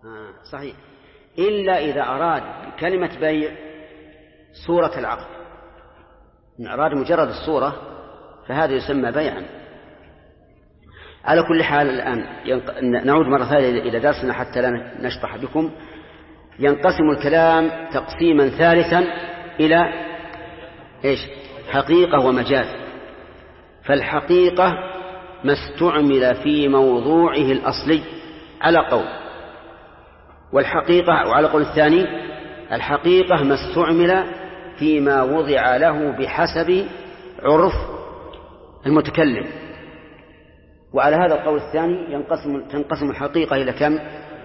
صحيح، إلا إذا أراد كلمة بيع صورة العقد. إن أراد مجرد الصورة فهذا يسمى بيعا. على كل حال الآن نعود مرة ثانية إلى درسنا حتى لا نشطح بكم. ينقسم الكلام تقسيما ثالثا إلى حقيقة ومجاز. فالحقيقة ما استعمل في موضوعه الأصلي على قول، والحقيقة وعلى قول الثاني الحقيقة ما استعمل فيما وضع له بحسب عرف المتكلم. وعلى هذا القول الثاني تنقسم الحقيقة إلى كم؟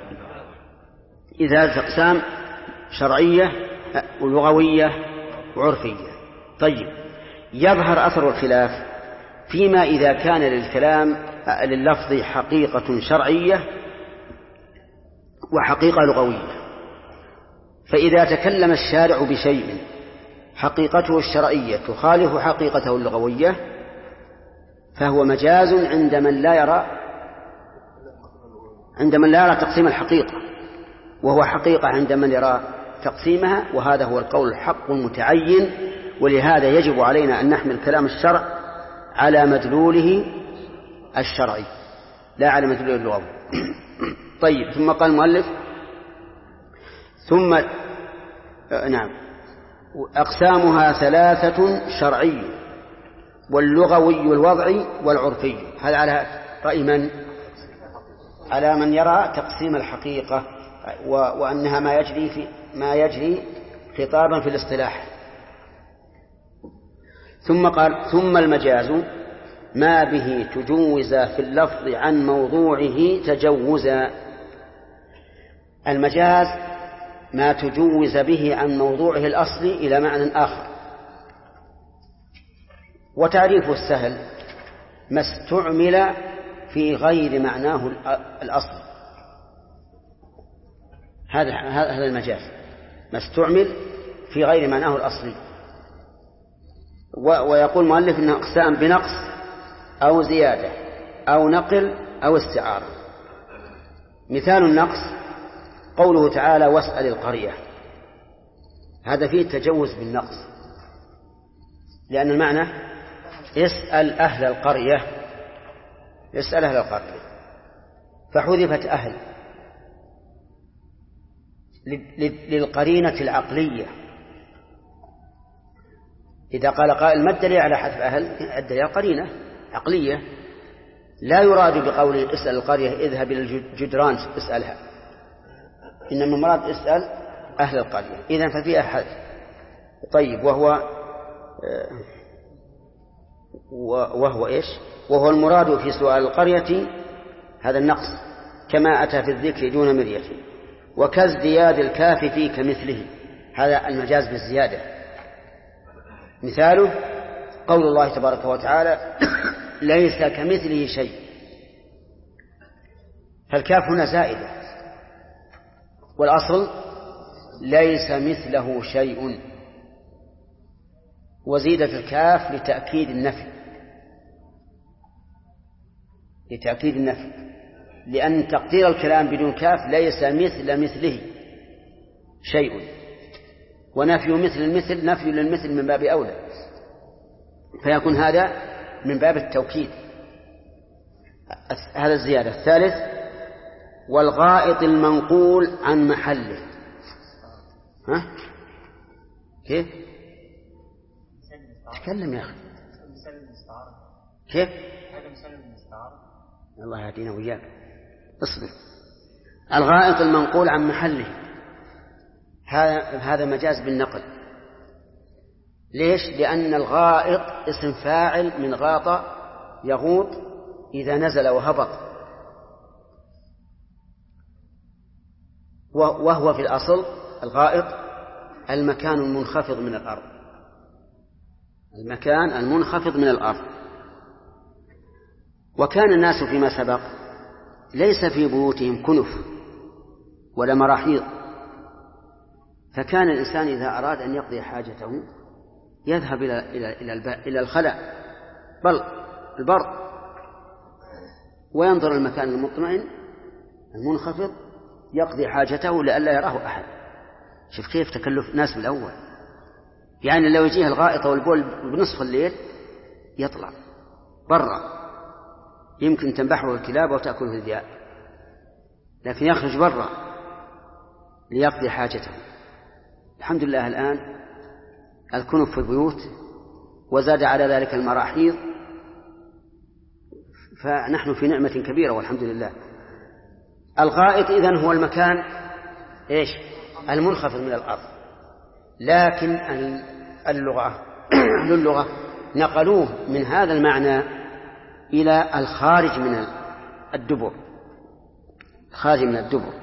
إذا أقسام شرعية ولغوية وعرفية. طيب، يظهر أثر الخلاف فيما إذا كان للكلام لللفظ حقيقة شرعية وحقيقة لغوية. فإذا تكلم الشارع بشيء حقيقته الشرعية تخالف حقيقته اللغوية فهو مجاز عند من لا يرى تقسيم الحقيقة، وهو حقيقة عند من يرى تقسيمها، وهذا هو القول الحق المتعين. ولهذا يجب علينا أن نحمل كلام الشرع على مدلوله الشرعي لا على مدلوله اللغوي. طيب، ثم قال المؤلف أقسامها ثلاثة: شرعي واللغوي والوضعي والعرفي. هذا على رأي من؟ على من يرى تقسيم الحقيقة وأنها ما يجري خطابا في الاصطلاح. ثم قال: ثم المجاز ما به تجوز في اللفظ عن موضوعه تجوزا. المجاز ما تجوز به عن موضوعه الأصلي إلى معنى آخر. وتعريفه السهل: ما استعمل في غير معناه الأصلي. هذا المجاز، ما استعمل في غير معناه الأصلي. ويقول المؤلف إنه أقسام بنقص أو زيادة أو نقل أو استعارة. مثال النقص قوله تعالى: واسأل القرية. هذا فيه تجوز بالنقص، لأن المعنى اسأل أهل القرية، اسأل أهل القرية، فحذفت أهل للقرينة العقلية. إذا قال قائل: ما الدليل على حذف أهل؟ الدليل قرينة عقلية، لا يراد بقوله اسأل القرية اذهب إلى الجدران اسألها، إنما المراد اسأل أهل القرية. إذن ففيها حذف. طيب، وهو إيش؟ وهو المراد في سؤال القرية هذا النقص، كما أتى في الذكر دون مرية. وكازدياد الكاف في كمثله، هذا المجاز بالزيادة. مثاله قول الله تبارك وتعالى: ليس كمثله شيء. فالكاف هنا زائدة، والأصل ليس مثله شيء، وزيدت الكاف لتأكيد النفي، لأن تقدير الكلام بدون كاف ليس مثله شيء، ونفي مثل المثل نفي للمثل من باب أولى، فيكون هذا من باب التوكيد. هذا الزيادة. الثالث: والغائط المنقول عن محله. كيف؟ تكلم يا أخي. كيف؟ الله يهدينا وإياك. اصبر. الغائط المنقول عن محله هذا مجاز بالنقل. ليش؟ لأن الغائط اسم فاعل من غاط يغوط إذا نزل وهبط، وهو في الأصل الغائط المكان المنخفض من الأرض، المكان المنخفض من الأرض. وكان الناس فيما سبق ليس في بيوتهم كنف ولا مراحيض، فكان الإنسان إذا أراد أن يقضي حاجته يذهب إلى الخلاء بل البر، وينظر المكان المطمئن المنخفض يقضي حاجته لئلا يراه أحد. شوف كيف تكلف ناس بالأول. يعني لو يجيه الغائط والبول بنصف الليل يطلع برا، يمكن تنبحه الكلاب وتأكله الذئاب، لكن يخرج برا ليقضي حاجته. الحمد لله الآن الكنف في البيوت، وزاد على ذلك المراحيض، فنحن في نعمة كبيرة والحمد لله. الغائط إذن هو المكان إيش؟ المنخفض من الأرض. لكن اللغة نقلوه من هذا المعنى إلى الخارج من الدبر، خارج من الدبر.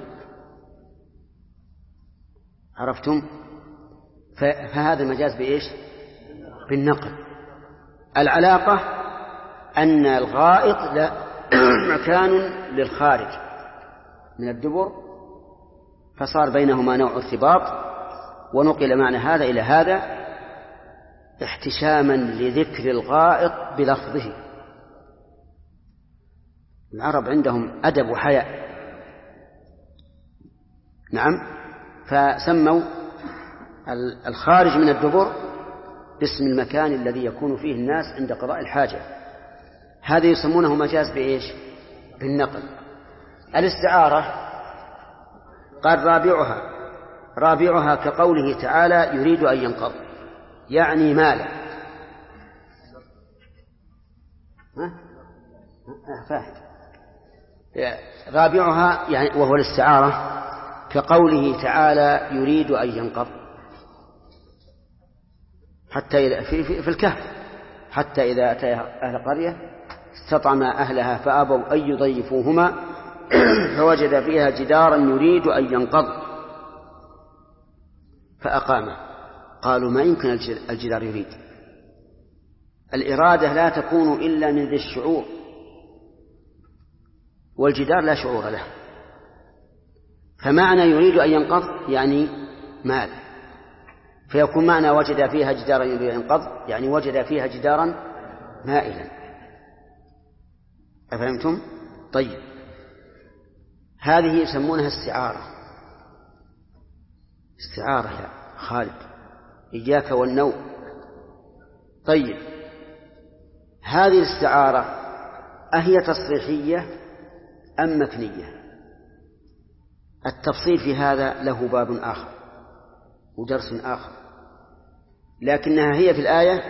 عرفتم؟ فهذا المجاز بإيش؟ بالنقل. العلاقة أن الغائط لا مكان للخارج من الدبر، فصار بينهما نوع ارتباط، ونقل معنى هذا إلى هذا احتشاما لذكر الغائط بلفظه. العرب عندهم أدب وحياء، نعم، فسموا الخارج من الدبر باسم المكان الذي يكون فيه الناس عند قضاء الحاجة. هذا يسمونه مجاز بإيش؟ بالنقل. الاستعارة قال رابعها كقوله تعالى يريد أن ينقض، يعني مالا. فاهم. رابعها يعني وهو الاستعارة كقوله تعالى يريد أن ينقض، حتى إذا في الكهف حتى إذا أتى أهل قرية استطعما أهلها فأبوا أن يضيفوهما فوجد فيها جدارا يريد أن ينقض فأقامه. قالوا ما يمكن الجدار يريد. الإرادة لا تكون إلا من ذي الشعور، والجدار لا شعور له. فمعنى يريد أن ينقض يعني مال، فيكون معنى وجد فيها جدارا يريد أن ينقض يعني وجد فيها جدارا مائلا. أفهمتم؟ طيب، هذه يسمونها استعارة. استعارة يا خالد، إياك والنوم. طيب، هذه الاستعارة أهي تصريحية أم مكنية؟ التفصيل في هذا له باب آخر ودرس آخر، لكنها هي في الآية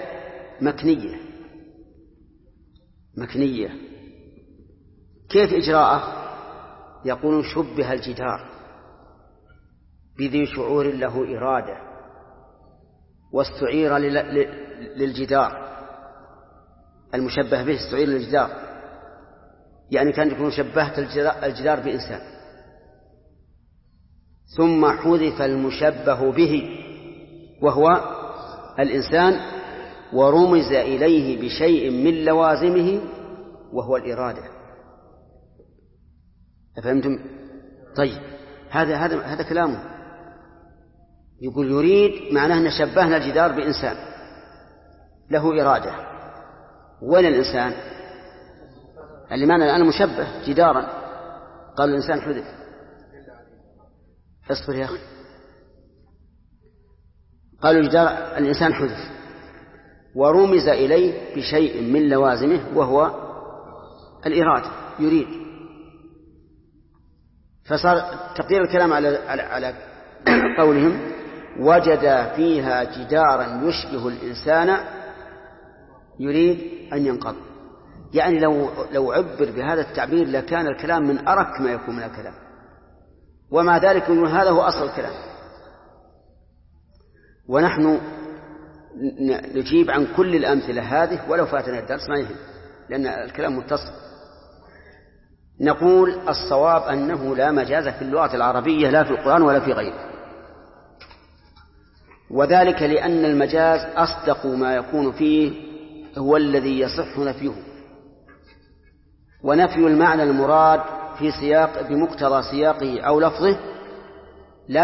مكنية. كيف إجراءه؟ يقول شبه الجدار بذي شعور له إرادة، واستعير للجدار المشبه به، استعير للجدار، يعني كان يكون شبهت الجدار بإنسان، ثم حذف المشبه به وهو الإنسان، ورمز إليه بشيء من لوازمه وهو الإرادة. أفهمتم؟ طيب، هذا كلامه. يقول يريد معناه أن شبهنا الجدار بإنسان له إرادة. وين الإنسان؟ اللي معنى الآن مشبه جدارا. قال الإنسان حذف. اصبر يا أخي. قالوا الإنسان حذف ورمز إليه بشيء من لوازمه وهو الإرادة، يريد. فصار تقدير الكلام على قولهم وجد فيها جدارا يشبه الإنسان يريد أن ينقض. يعني لو عبر بهذا التعبير لكان الكلام من أرك ما يكون من الكلام، ومع ذلك هذا هو أصل الكلام. ونحن نجيب عن كل الأمثلة هذه ولو فاتنا الدرس ما يهم، لأن الكلام متصل. نقول الصواب أنه لا مجاز في اللغة العربية لا في القرآن ولا في غيره، وذلك لأن المجاز أصدق ما يكون فيه هو الذي يصح نفيه، ونفي المعنى المراد في سياق بمقتضى سياقه أو لفظه لا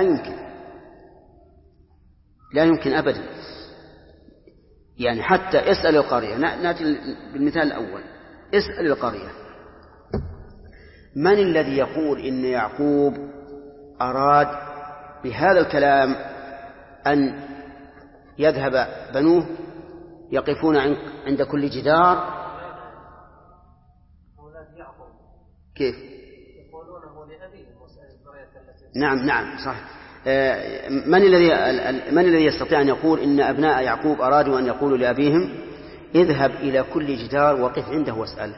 يمكن أبدا. يعني حتى اسأل القرية، نأتي بالمثال الأول، اسأل القرية من الذي يقول إن يعقوب أراد بهذا الكلام أن يذهب بنوه يقفون عند كل جدار. كيف؟ نعم صح. من الذي يستطيع أن يقول إن أبناء يعقوب أرادوا أن يقولوا لأبيهم اذهب إلى كل جدار وقف عنده واسأله؟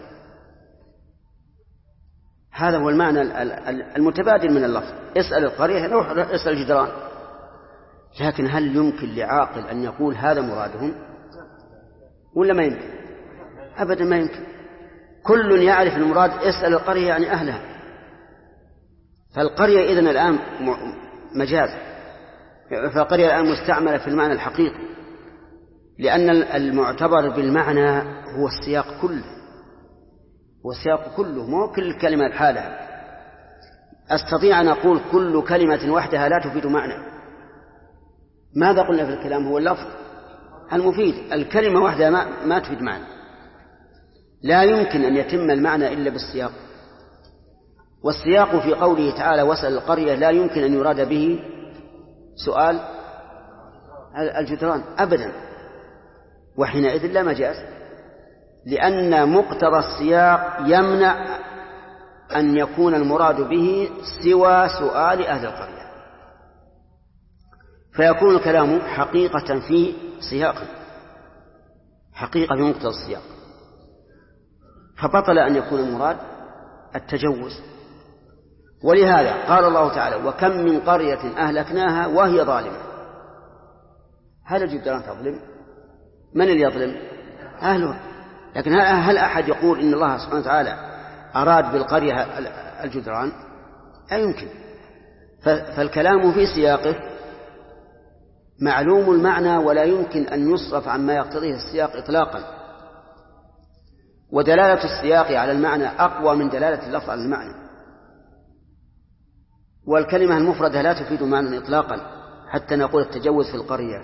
هذا هو المعنى المتبادل من اللفظ، اسأل القرية روح اسأل الجدران. لكن هل يمكن لعاقل أن يقول هذا مرادهم ولا ما يمكن؟ أبدا ما يمكن. كل يعرف المراد اسأل القرية يعني أهلها. فالقرية إذن الآن مجاز، فالقرية الآن مستعملة في المعنى الحقيقي، لأن المعتبر بالمعنى هو السياق كله، والسياق كله مو كل كلمة بحالها. أستطيع أن أقول كل كلمة وحدها لا تفيد معنى. ماذا قلنا في الكلام؟ هو اللفظ المفيد. الكلمة وحدها ما تفيد معنى. لا يمكن أن يتم المعنى إلا بالسياق. والسياق في قوله تعالى واسأل القرية لا يمكن أن يراد به سؤال الجدران أبدا، وحينئذ لا مجاز، لأن مقتضى السياق يمنع أن يكون المراد به سوى سؤال أهل القرية، فيكون الكلام حقيقة في سياقه، حقيقة في مقتضى السياق، فبطل أن يكون المراد التجوز. ولهذا قال الله تعالى وكم من قرية أهلكناها وهي ظالمة. هل الجدران تظلم؟ من اللي يظلم؟ أهلها. لكن هل أحد يقول إن الله سبحانه وتعالى أراد بالقرية الجدران؟ لا يمكن. فالكلام في سياقه معلوم المعنى ولا يمكن أن يصرف عما يقتضيه السياق إطلاقا. ودلالة السياق على المعنى أقوى من دلالة اللفظ على المعنى. والكلمة المفردة لا تفيد معنى إطلاقا حتى نقول التجوز في القرية.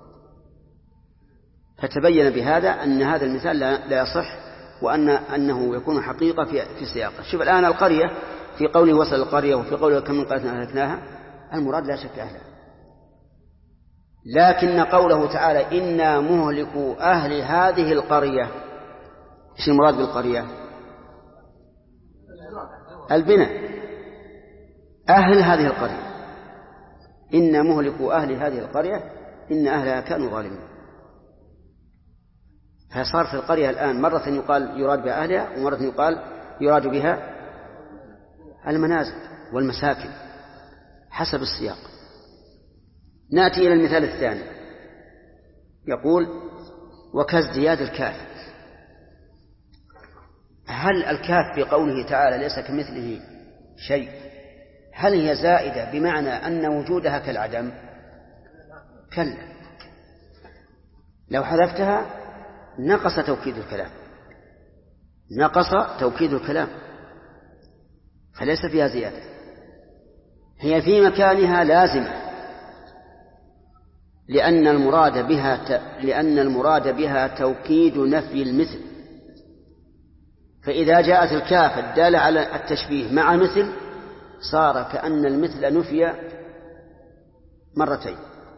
فتبين بهذا أن هذا المثال لا يصح، وأنه يكون حقيقة في سياقه. شوف الآن القرية في قوله وصل القرية وفي قوله كم من قرية أهلكناها، المراد لا شك أهلها. لكن قوله تعالى إنا مهلكوا أهل هذه القرية، إيش المراد بالقرية؟ البناء. أهل هذه القرية، إنا مهلكوا أهل هذه القرية إن أهلها كانوا ظالمين. فصار في القرية الآن مرة يقال يراد بها أهلها، ومرة يقال يراد بها المنازل والمساكن حسب السياق. نأتي إلى المثال الثاني، يقول وكازدياد الكاف. هل الكاف في قوله تعالى ليس كمثله شيء هل هي زائدة بمعنى أن وجودها كالعدم؟ كلا، لو حذفتها نقص توكيد الكلام، نقص توكيد الكلام، فليس فيها زيادة، هي في مكانها لازمة، لأن المراد بها توكيد نفي المثل. فإذا جاءت الكاف الدالة على التشبيه مع مثل صار كأن المثل نفي مرتين.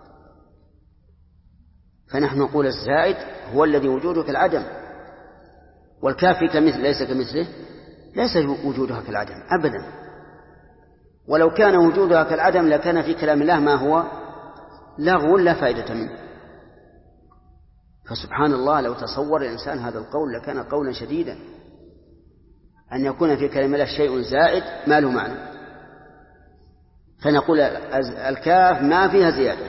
فنحن نقول الزائد هو الذي وجوده كالعدم، والكاف كمثل ليس كمثله، ليس وجودها كالعدم أبدا. ولو كان وجودها كالعدم لكان في كلام الله ما هو لغو لا فائدة منه. فسبحان الله لو تصور الإنسان هذا القول لكان قولا شديدا، أن يكون في كلام الله شيء زائد ما له معنى. فنقول الكاف ما فيها زيادة،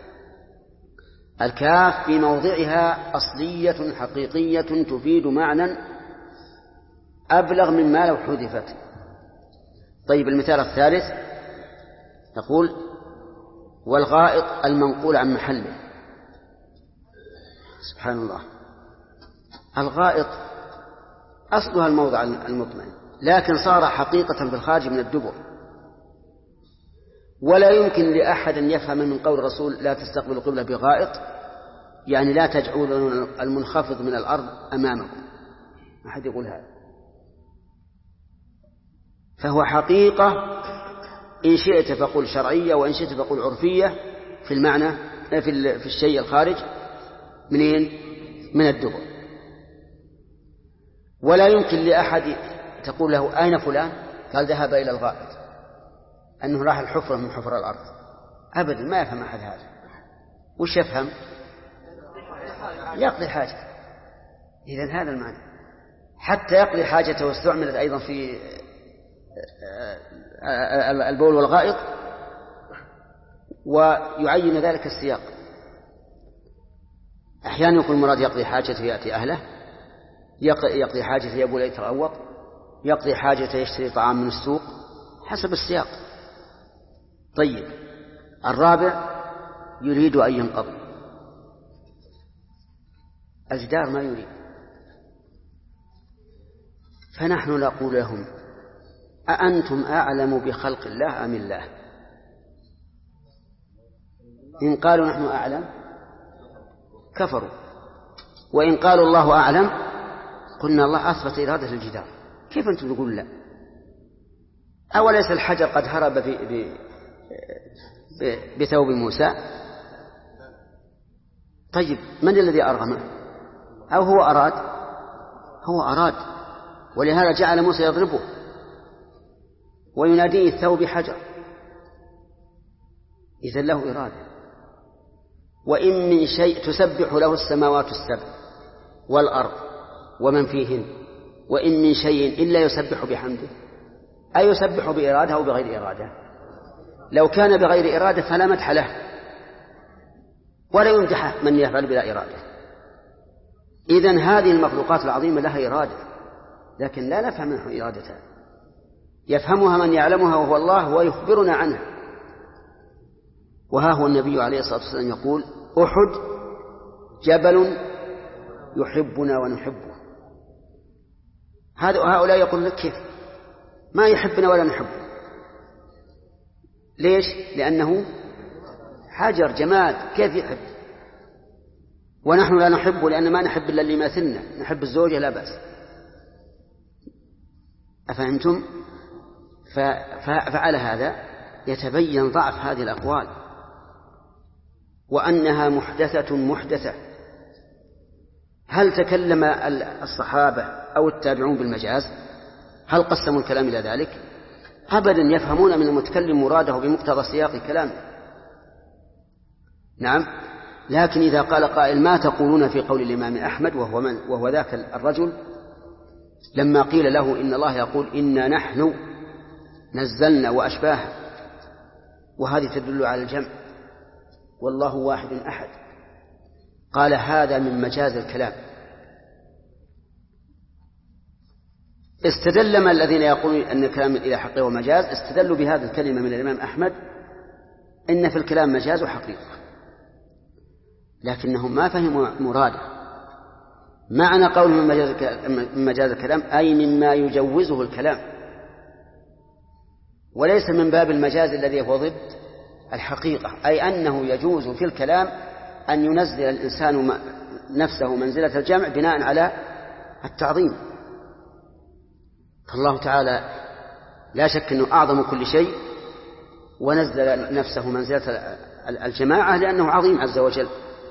الكاف في موضعها أصلية حقيقية تفيد معنى أبلغ مما لو حذفت. طيب المثال الثالث نقول والغائط المنقول عن محله. سبحان الله، الغائط أصلها الموضع المطمئن، لكن صار حقيقة بالخارج من الدبر. ولا يمكن لأحد أن يفهم من قول الرسول لا تستقبل القبلة بغائط يعني لا تجعلون المنخفض من الأرض أمامكم، ما حد يقول هذا. فهو حقيقة إن شئت فقل شرعية وإن شئت فقل عرفية في المعنى في الشيء الخارج من الدبر. ولا يمكن لأحد تقول له أين فلان؟ قال ذهب إلى الغائط، أنه راح الحفرة من حفر الأرض، أبدا ما يفهم أحد هذا. وش يفهم؟ يقضي حاجة. إذن هذا المعنى. حتى يقضي حاجته واستعملت أيضا في البول والغائط، ويعين ذلك السياق. أحيانا يكون المراد يقضي حاجته يأتي أهله، يقضي حاجته يبول يتغوط، يقضي حاجته يشتري طعام من السوق، حسب السياق. طيب، الرابع يريد أن ينقضي. الجدار ما يريد، فنحن نقول لهم أأنتم أعلم بخلق الله أم الله؟ إن قالوا نحن أعلم كفروا، وإن قالوا الله أعلم قلنا الله أثبت إرادة الجدار. كيف أنتم تقول لا؟ أوليس الحجر قد هرب بثوب موسى؟ طيب، من الذي أرغمه؟ أو هو أراد؟ هو أراد، ولهذا جعل موسى يضربه ويناديه الثوب حجر. إذن له إرادة. وإن من شيء تسبح له السماوات السبع والأرض ومن فيهن وإن من شيء إلا يسبح بحمده. أي يسبح بإرادة أو بغير إرادة؟ لو كان بغير إرادة فلا مدح له ولا يمدح من يفعل بلا إرادة. إذن هذه المخلوقات العظيمة لها إرادة، لكن لا نفهم منه إرادتها، يفهمها من يعلمها وهو الله ويخبرنا عنها. وها هو النبي عليه الصلاة والسلام يقول: أحد جبل يحبنا ونحبه. هؤلاء يقول لك كيف ما يحبنا ولا نحبه؟ ليش؟ لأنه حجر جماد، كيف يحب؟ ونحن لا نحبه لأن ما نحب إلا اللي يماثلنا، نحب الزوجة لا بأس. أفهمتم؟ فعلى هذا يتبين ضعف هذه الأقوال وأنها محدثة. هل تكلم الصحابة أو التابعون بالمجاز؟ هل قسموا الكلام إلى ذلك؟ أبدا، يفهمون من المتكلم مراده بمقتضى سياق كلامه. نعم، لكن إذا قال قائل: ما تقولون في قول الإمام أحمد وهو ذاك الرجل لما قيل له إن الله يقول إنا نحن نزلنا وأشباها، وهذه تدل على الجمع والله واحد أحد؟ قال: هذا من مجاز الكلام. استدل الذين يقولون أن الكلام إلى حقيقة ومجاز، استدلوا بهذه الكلمة من الإمام أحمد إن في الكلام مجاز وحقيقة، لكنهم ما فهموا مراده. معنى قول من مجاز الكلام أي مما يجوزه الكلام، وليس من باب المجاز الذي هو ضد الحقيقة، أي أنه يجوز في الكلام أن ينزل الإنسان نفسه منزلة الجمع بناء على التعظيم. فالله تعالى لا شك أنه أعظم كل شيء، ونزل نفسه منزلة الجماعة لأنه عظيم عز وجل.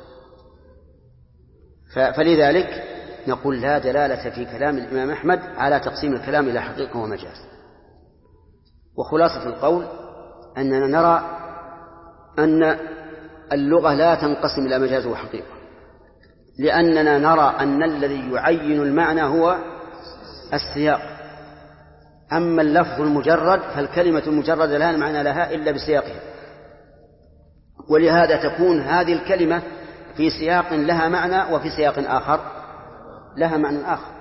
فلذلك نقول لا دلالة في كلام الإمام أحمد على تقسيم الكلام إلى حقيقة ومجاز. وخلاصة القول أننا نرى أن اللغة لا تنقسم إلى مجاز وحقيقة، لأننا نرى أن الذي يعين المعنى هو السياق. أما اللفظ المجرد فالكلمة المجردة لا معنى لها إلا بسياقها، ولهذا تكون هذه الكلمة في سياق لها معنى وفي سياق آخر لها معنى آخر.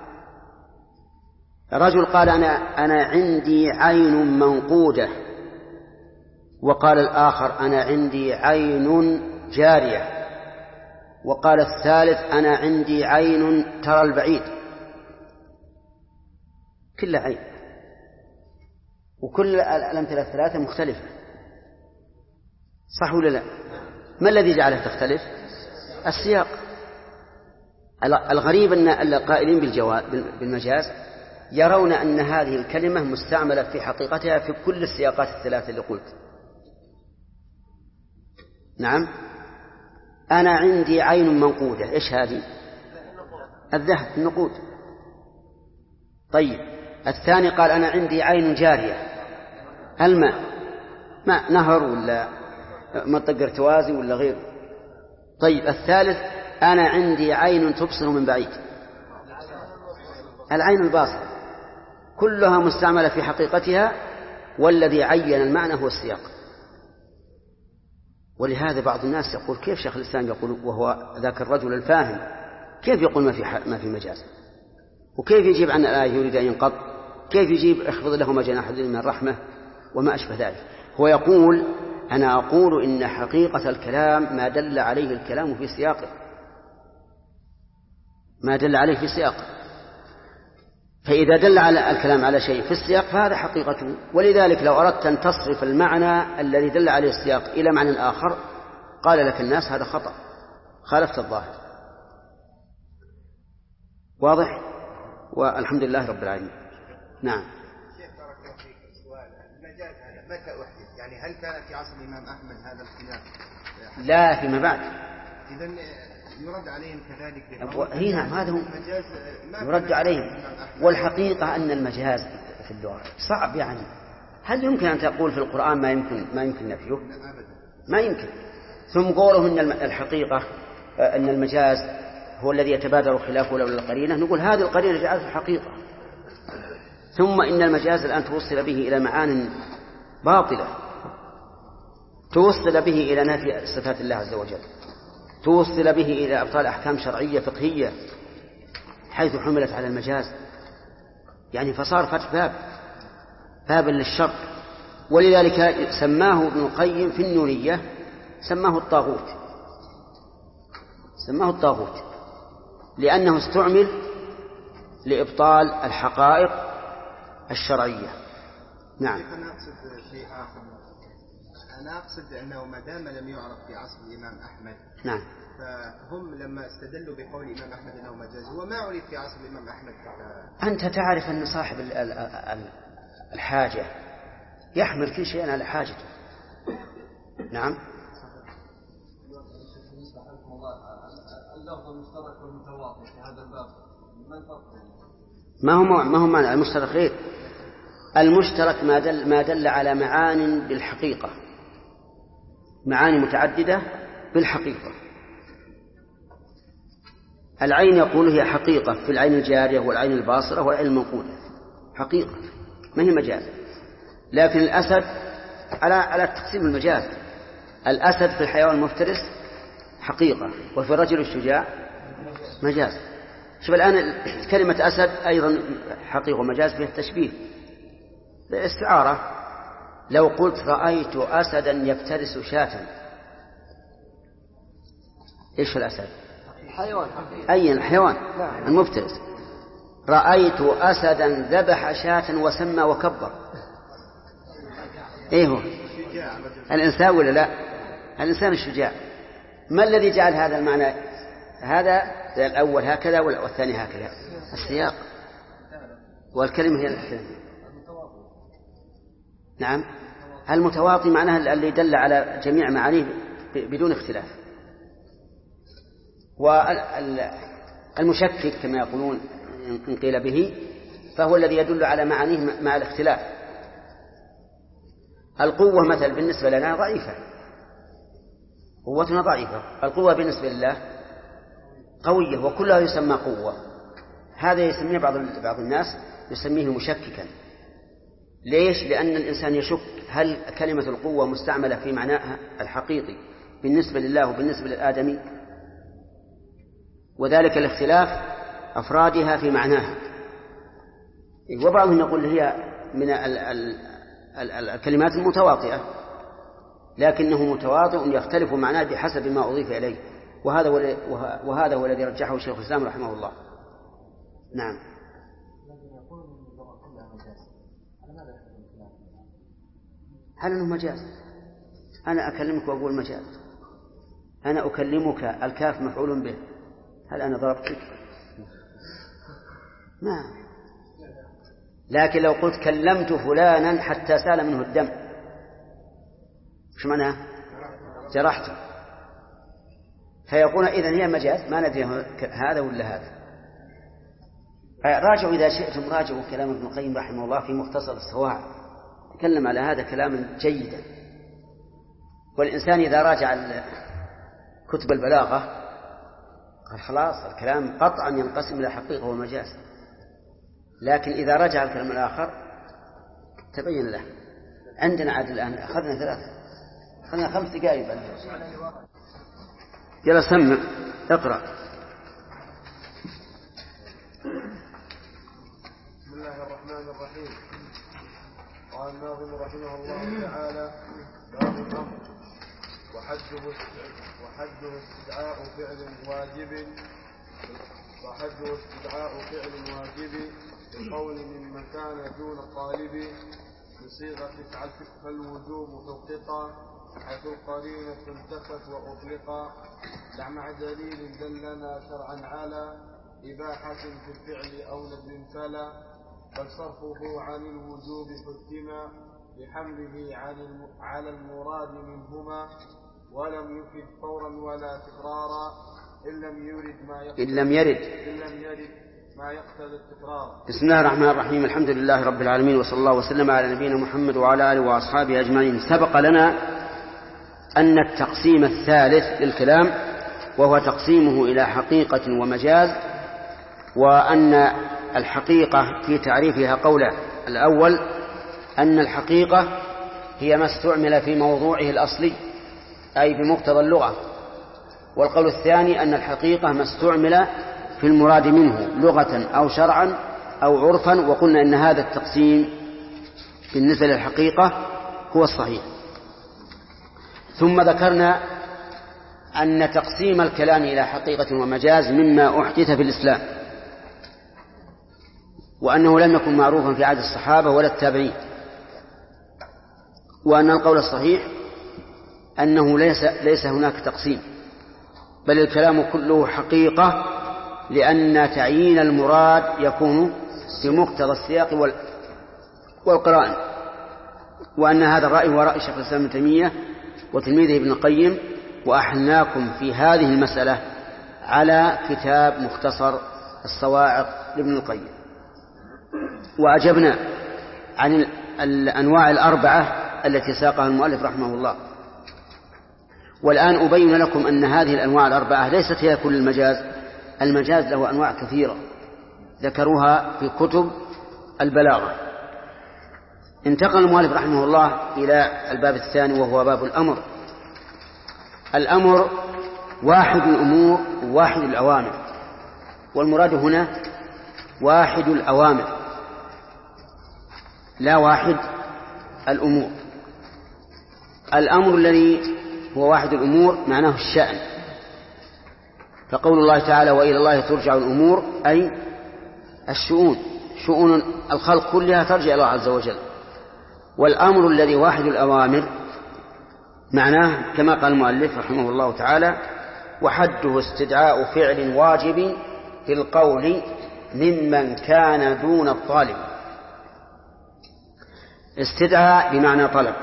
رجل قال: أنا عندي عين منقودة، وقال الآخر: أنا عندي عين جارية، وقال الثالث: أنا عندي عين ترى البعيد. كل عين، وكل الأمثلة الثلاثة مختلفة، صح ولا لا؟ ما الذي جعلها تختلف؟ السياق. الغريب أن القائلين بالمجاز يرون أن هذه الكلمة مستعملة في حقيقتها في كل السياقات الثلاثة اللي قلت. نعم. أنا عندي عين منقودة، إيش هذه؟ الذهب، النقود. طيب الثاني قال أنا عندي عين جارية، الماء، ماء نهر ولا مطقر توازي ولا غيره. طيب الثالث أنا عندي عين تبصر من بعيد، العين الباصرة، كلها مستعملة في حقيقتها، والذي عين المعنى هو السياق. ولهذا بعض الناس يقول كيف شيخ الإسلام يقول وهو ذاك الرجل الفاهم كيف يقول ما في مجاز؟ وكيف يجيب عن الآية يريد أن ينقض؟ كيف يجيب اخفض لهما جناح الذل من الرحمة وما أشبه ذلك؟ هو يقول أنا أقول إن حقيقة الكلام ما دل عليه الكلام في سياقه، ما دل عليه في سياقه، فإذا دل على الكلام على شيء في السياق فهذا حقيقته. ولذلك لو أردت أن تصرف المعنى الذي دل عليه السياق إلى معنى آخر قال لك الناس هذا خطأ، خالفت الظاهر. واضح؟ والحمد لله رب العالمين. نعم. شيخ بارك الله فيك، سؤال المجاز هذا متى أحدث؟ يعني هل كان في عصر الإمام أحمد هذا الخلاف؟ لا، فيما بعد. إذن يرد عليهم كذلك. نعم هذا هو يرد عليهم. والحقيقة أن المجاز في اللغة صعب، يعني هل يمكن أن تقول في القرآن ما يمكن نفيه؟ ما يمكن. ثم قوله إن الحقيقة أن المجاز هو الذي يتبادر خلافه لولا القرينة، نقول هذه القرينة جعلت الحقيقة. ثم إن المجاز الآن توصل به إلى معان باطلة، توصل به إلى نفي صفات الله عز وجل، توصل به إلى أبطال أحكام شرعية فقهية حيث حملت على المجاز، يعني فصار فتح بابا للشر. ولذلك سماه ابن القيم في النونية سماه الطاغوت لأنه استعمل لإبطال الحقائق الشرعية. نعم. أنا أقصد شيء آخر، أنا أقصد أنه ما دام لم يعرف في عصر الإمام أحمد، نعم، فهم لما استدلوا بقول الإمام أحمد أنه مجاز هو ما عرف في عصر الإمام أحمد. أنت تعرف أن صاحب الحاجة يحمل كل شيء على حاجته. نعم. اللفظ المشترك والمتواطئ في هذا الباب ما الفرق؟ ما هو معنى المشترك غير المشترك ما دل على معان بالحقيقة، معاني متعددة بالحقيقة. العين يقول هي حقيقة في العين الجارية والعين الباصرة والعين المنقودة، حقيقة ما هي مجاز. لكن الأسد على تقسيم المجاز، الأسد في الحيوان المفترس حقيقة، وفي الرجل الشجاع مجاز. شوف الآن كلمة أسد أيضا حقيقة ومجاز فيها التشبيه، استعارة. لو قلت رأيت أسدا يفترس شاة، إيش الأسد؟ حيوان. أي الحيوان المفترس. رأيت أسدا ذبح شاة وسمى وكبر، إيه هو؟ الإنسان ولا لا؟ الإنسان الشجاع. ما الذي جعل هذا المعنى هذا الأول هكذا والثاني هكذا؟ السياق، والكلمة هي الكلمة. نعم، المتواطي معناها اللي دل على جميع معانيه بدون اختلاف. والمشكك كما يقولون إن قيل به فهو الذي يدل على معانيه مع الاختلاف. القوة مثل بالنسبة لنا ضعيفة، قوتنا ضعيفة، القوة بالنسبة لله قوية، وكلها يسمى قوة. هذا يسميه بعض الناس يسميه مشككا. ليش؟ لأن الإنسان يشك هل كلمة القوة مستعملة في معناها الحقيقي بالنسبة لله وبالنسبة للآدمي، وذلك الاختلاف أفرادها في معناها. وبعضهم يقول هي من الكلمات المتواطئة، لكنه متواطئ يختلف معناه بحسب ما أضيف إليه، وهذا هو الذي رجحه شيخ الإسلام رحمه الله. نعم. هل أنه مجاز؟ أنا أكلمك وأقول مجاز، أنا أكلمك الكاف مفعول به، هل أنا ضربتك؟ ما لكن لو قلت كلمت فلانا حتى سال منه الدم، شو معناه؟ جرحته. فيقول إذن هي مجاز، ما ندري هذا ولا هذا. راجعوا إذا شئتم راجعوا كلام ابن القيم رحمه الله في مختصر الصواعق، تكلم على هذا كلاما جيدا. والإنسان إذا راجع كتب البلاغة قال خلاص الكلام قطعا ينقسم إلى حقيقة ومجاز، لكن إذا رجع الكلام الآخر تبين له. عندنا عاد الآن أخذنا 5 دقائق. يلا سمع اقرأ. بسم الله الرحمن الرحيم. قال الناظم رحمه الله تعالى: باب الأمر وحده استدعاء فعل واجب بقول من مكان دون الطالب بصيغة افعل فالوجوب حققا حيث القرينة انتفت وأطلقا دع مع دليل دلنا شرعا على إباحة في الفعل أو ندب فلا بل صرفه عن الوجوب حكما بحمله على المراد منهما ولم يفد فورا ولا تكرارا إن لم يرد ما يقتضي التكرار. بسم الله الرحمن الرحيم. الحمد لله رب العالمين، وصلى الله وسلم على نبينا محمد وعلى آله وأصحابه أجمعين. سبق لنا أن التقسيم الثالث للكلام وهو تقسيمه إلى حقيقة ومجاز، وأن الحقيقة في تعريفها قولا: الأول أن الحقيقة هي ما استعمل في موضوعه الأصلي أي بمقتضى اللغة، والقول الثاني أن الحقيقة ما استعمل في المراد منه لغة أو شرعا أو عرفا، وقلنا أن هذا التقسيم بالنسبة للحقيقة هو الصحيح. ثم ذكرنا أن تقسيم الكلام إلى حقيقة ومجاز مما أحدث في الإسلام، وأنه لم يكن معروفا في عهد الصحابة ولا التابعين، وأن القول الصحيح أنه ليس هناك تقسيم، بل الكلام كله حقيقة، لأن تعيين المراد يكون بمقتضى السياق والقرائن، وأن هذا الرأي هو رأي شيخ الإسلام ابن تيمية وتلميذه ابن القيم، وأحلناكم في هذه المسألة على كتاب مختصر الصواعق لابن القيم، وأجبنا عن الأنواع الأربعة التي ساقها المؤلف رحمه الله. والآن أبين لكم أن هذه الأنواع الأربعة ليست هي كل المجاز له أنواع كثيرة ذكروها في كتب البلاغة. انتقل المؤلف رحمه الله إلى الباب الثاني وهو باب الأمر. الأمر واحد الأمور وواحد الأوامر، والمراد هنا واحد الأوامر لا واحد الأمور. الأمر الذي هو واحد الأمور معناه الشأن، فقول الله تعالى: وإلى الله ترجع الأمور، أي الشؤون، شؤون الخلق كلها ترجع إلى الله عز وجل. والأمر الذي واحد الأوامر معناه كما قال المؤلف رحمه الله تعالى: وحده استدعاء فعل واجب في القول ممن كان دون الطالب. استدعاء بمعنى طلب،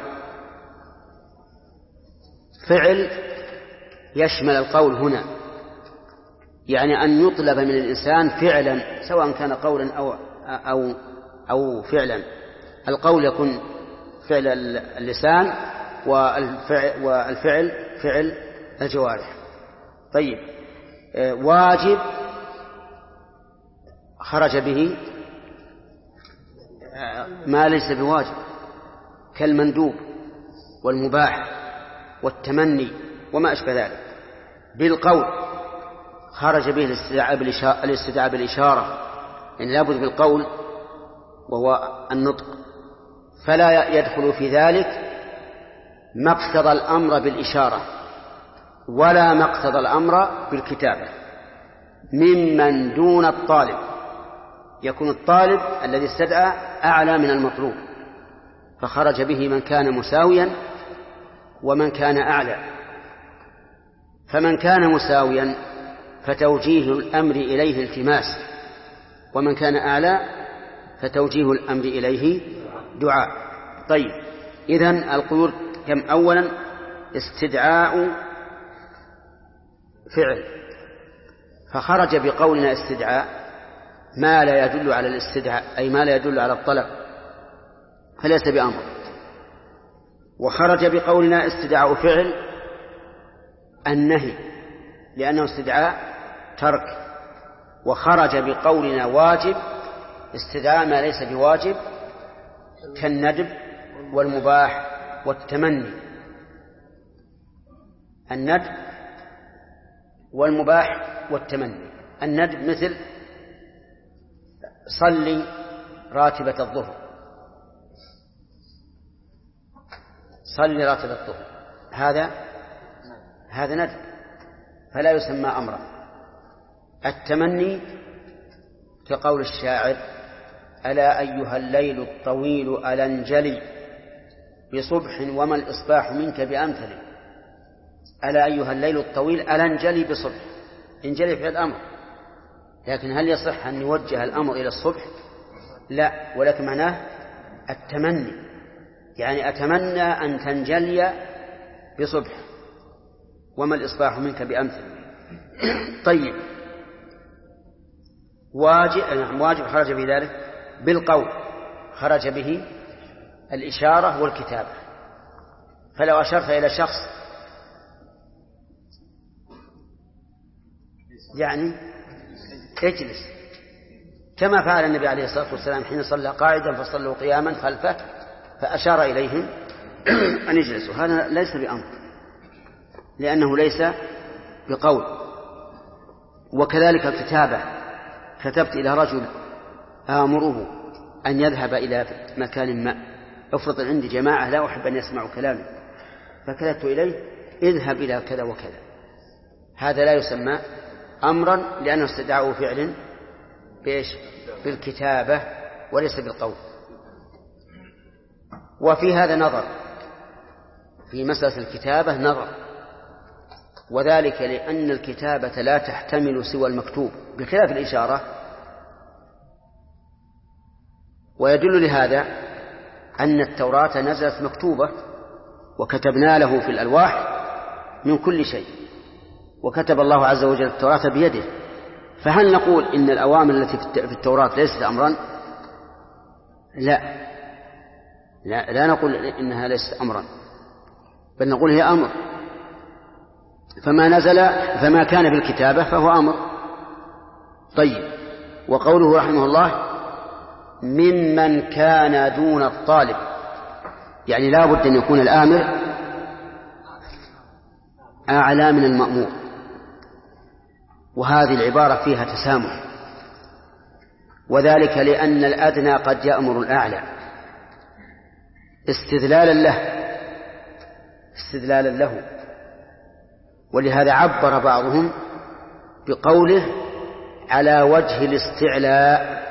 فعل يشمل القول هنا، يعني أن يطلب من الإنسان فعلا سواء كان قولا أو فعلا. القول يكون فعل اللسان، والفعل فعل الجوارح. طيب، واجب خرج به ما ليس بواجب كالمندوب والمباح والتمني وما أشبه ذلك. بالقول خرج به الاستدعاء بالإشارة، يعني لابد بالقول وهو النطق، فلا يدخل في ذلك ما اقتضى الأمر بالإشارة ولا ما اقتضى الأمر بالكتابة. ممن دون الطالب، يكون الطالب الذي استدعى أعلى من المطلوب، فخرج به من كان مساويا ومن كان أعلى. فمن كان مساويا فتوجيه الأمر إليه التماس، ومن كان أعلى فتوجيه الأمر إليه دعاء. طيب، إذن القيود كم؟ أولا استدعاء فعل، فخرج بقولنا استدعاء ما لا يدل على الاستدعاء، أي ما لا يدل على الطلب، فليس بأمر. وخرج بقولنا استدعاء فعل النهي، لأنه استدعاء ترك. وخرج بقولنا واجب استدعاء ما ليس بواجب، كالندب والمباح والتمني. الندب والمباح والتمني. الندب مثل صلي راتبة الظهر، صلي راتبة الظهر، هذا ندب فلا يسمى أمرا. التمني كقول الشاعر: ألا أيها الليل الطويل ألا انجلي بصبح وما الإصباح منك بأمثل. ألا أيها الليل الطويل ألا انجلي بصبح، انجلي في الأمر، لكن هل يصح أن يوجه الأمر إلى الصبح؟ لا، ولكن معناه التمني، يعني أتمنى أن تنجلي بصبح وما الإصباح منك بأمثل. طيب، واجب خرج في ذلك بالقول، خرج به الإشارة والكتابة. فلو أشرت إلى شخص يعني اجلس، كما فعل النبي عليه الصلاة والسلام حين صلى قاعدا فصلوا قياما خلفه فأشار إليهم أن يجلسوا، هذا ليس بأمر لأنه ليس بقول. وكذلك الكتابة، كتبت إلى رجل آمره أن يذهب إلى مكان ما، افرض عندي جماعة لا أحب أن يسمعوا كلامي، فكتبت إليه اذهب إلى كذا وكذا، هذا لا يسمى أمرا لأنه استدعاء فعل بالكتابة وليس بالقول. وفي هذا نظر، في مسألة الكتابة نظر، وذلك لأن الكتابة لا تحتمل سوى المكتوب بخلاف الإشارة. ويدل لهذا أن التوراة نزلت مكتوبة، وكتبنا له في الألواح من كل شيء، وكتب الله عز وجل التوراة بيده. فهل نقول إن الأوامر التي في التوراة ليست أمرا؟ لا نقول إنها ليست أمرا، بل نقول هي أمر. فما كان بالكتابة فهو أمر. طيب، وقوله رحمه الله ممن كان دون الطالب، يعني لا بد أن يكون الآمر أعلى من المأمور، وهذه العبارة فيها تسامح، وذلك لأن الأدنى قد يأمر الأعلى استدلالا له. ولهذا عبر بعضهم بقوله على وجه الاستعلاء،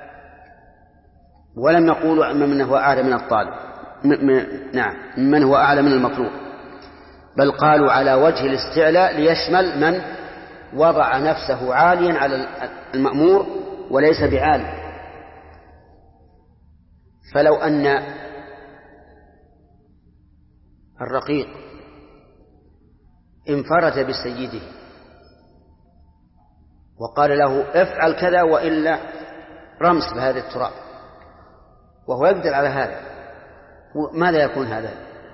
ولم يقولوا من هو أعلى من الطالب، من هو أعلى من المطلوب، بل قالوا على وجه الاستعلاء ليشمل من وضع نفسه عاليا على المأمور وليس بعالي. فلو أن الرقيق انفرد بسيده وقال له افعل كذا وإلا رمس بهذا التراب، وهو يقدر على هذا، ماذا يكون هذا؟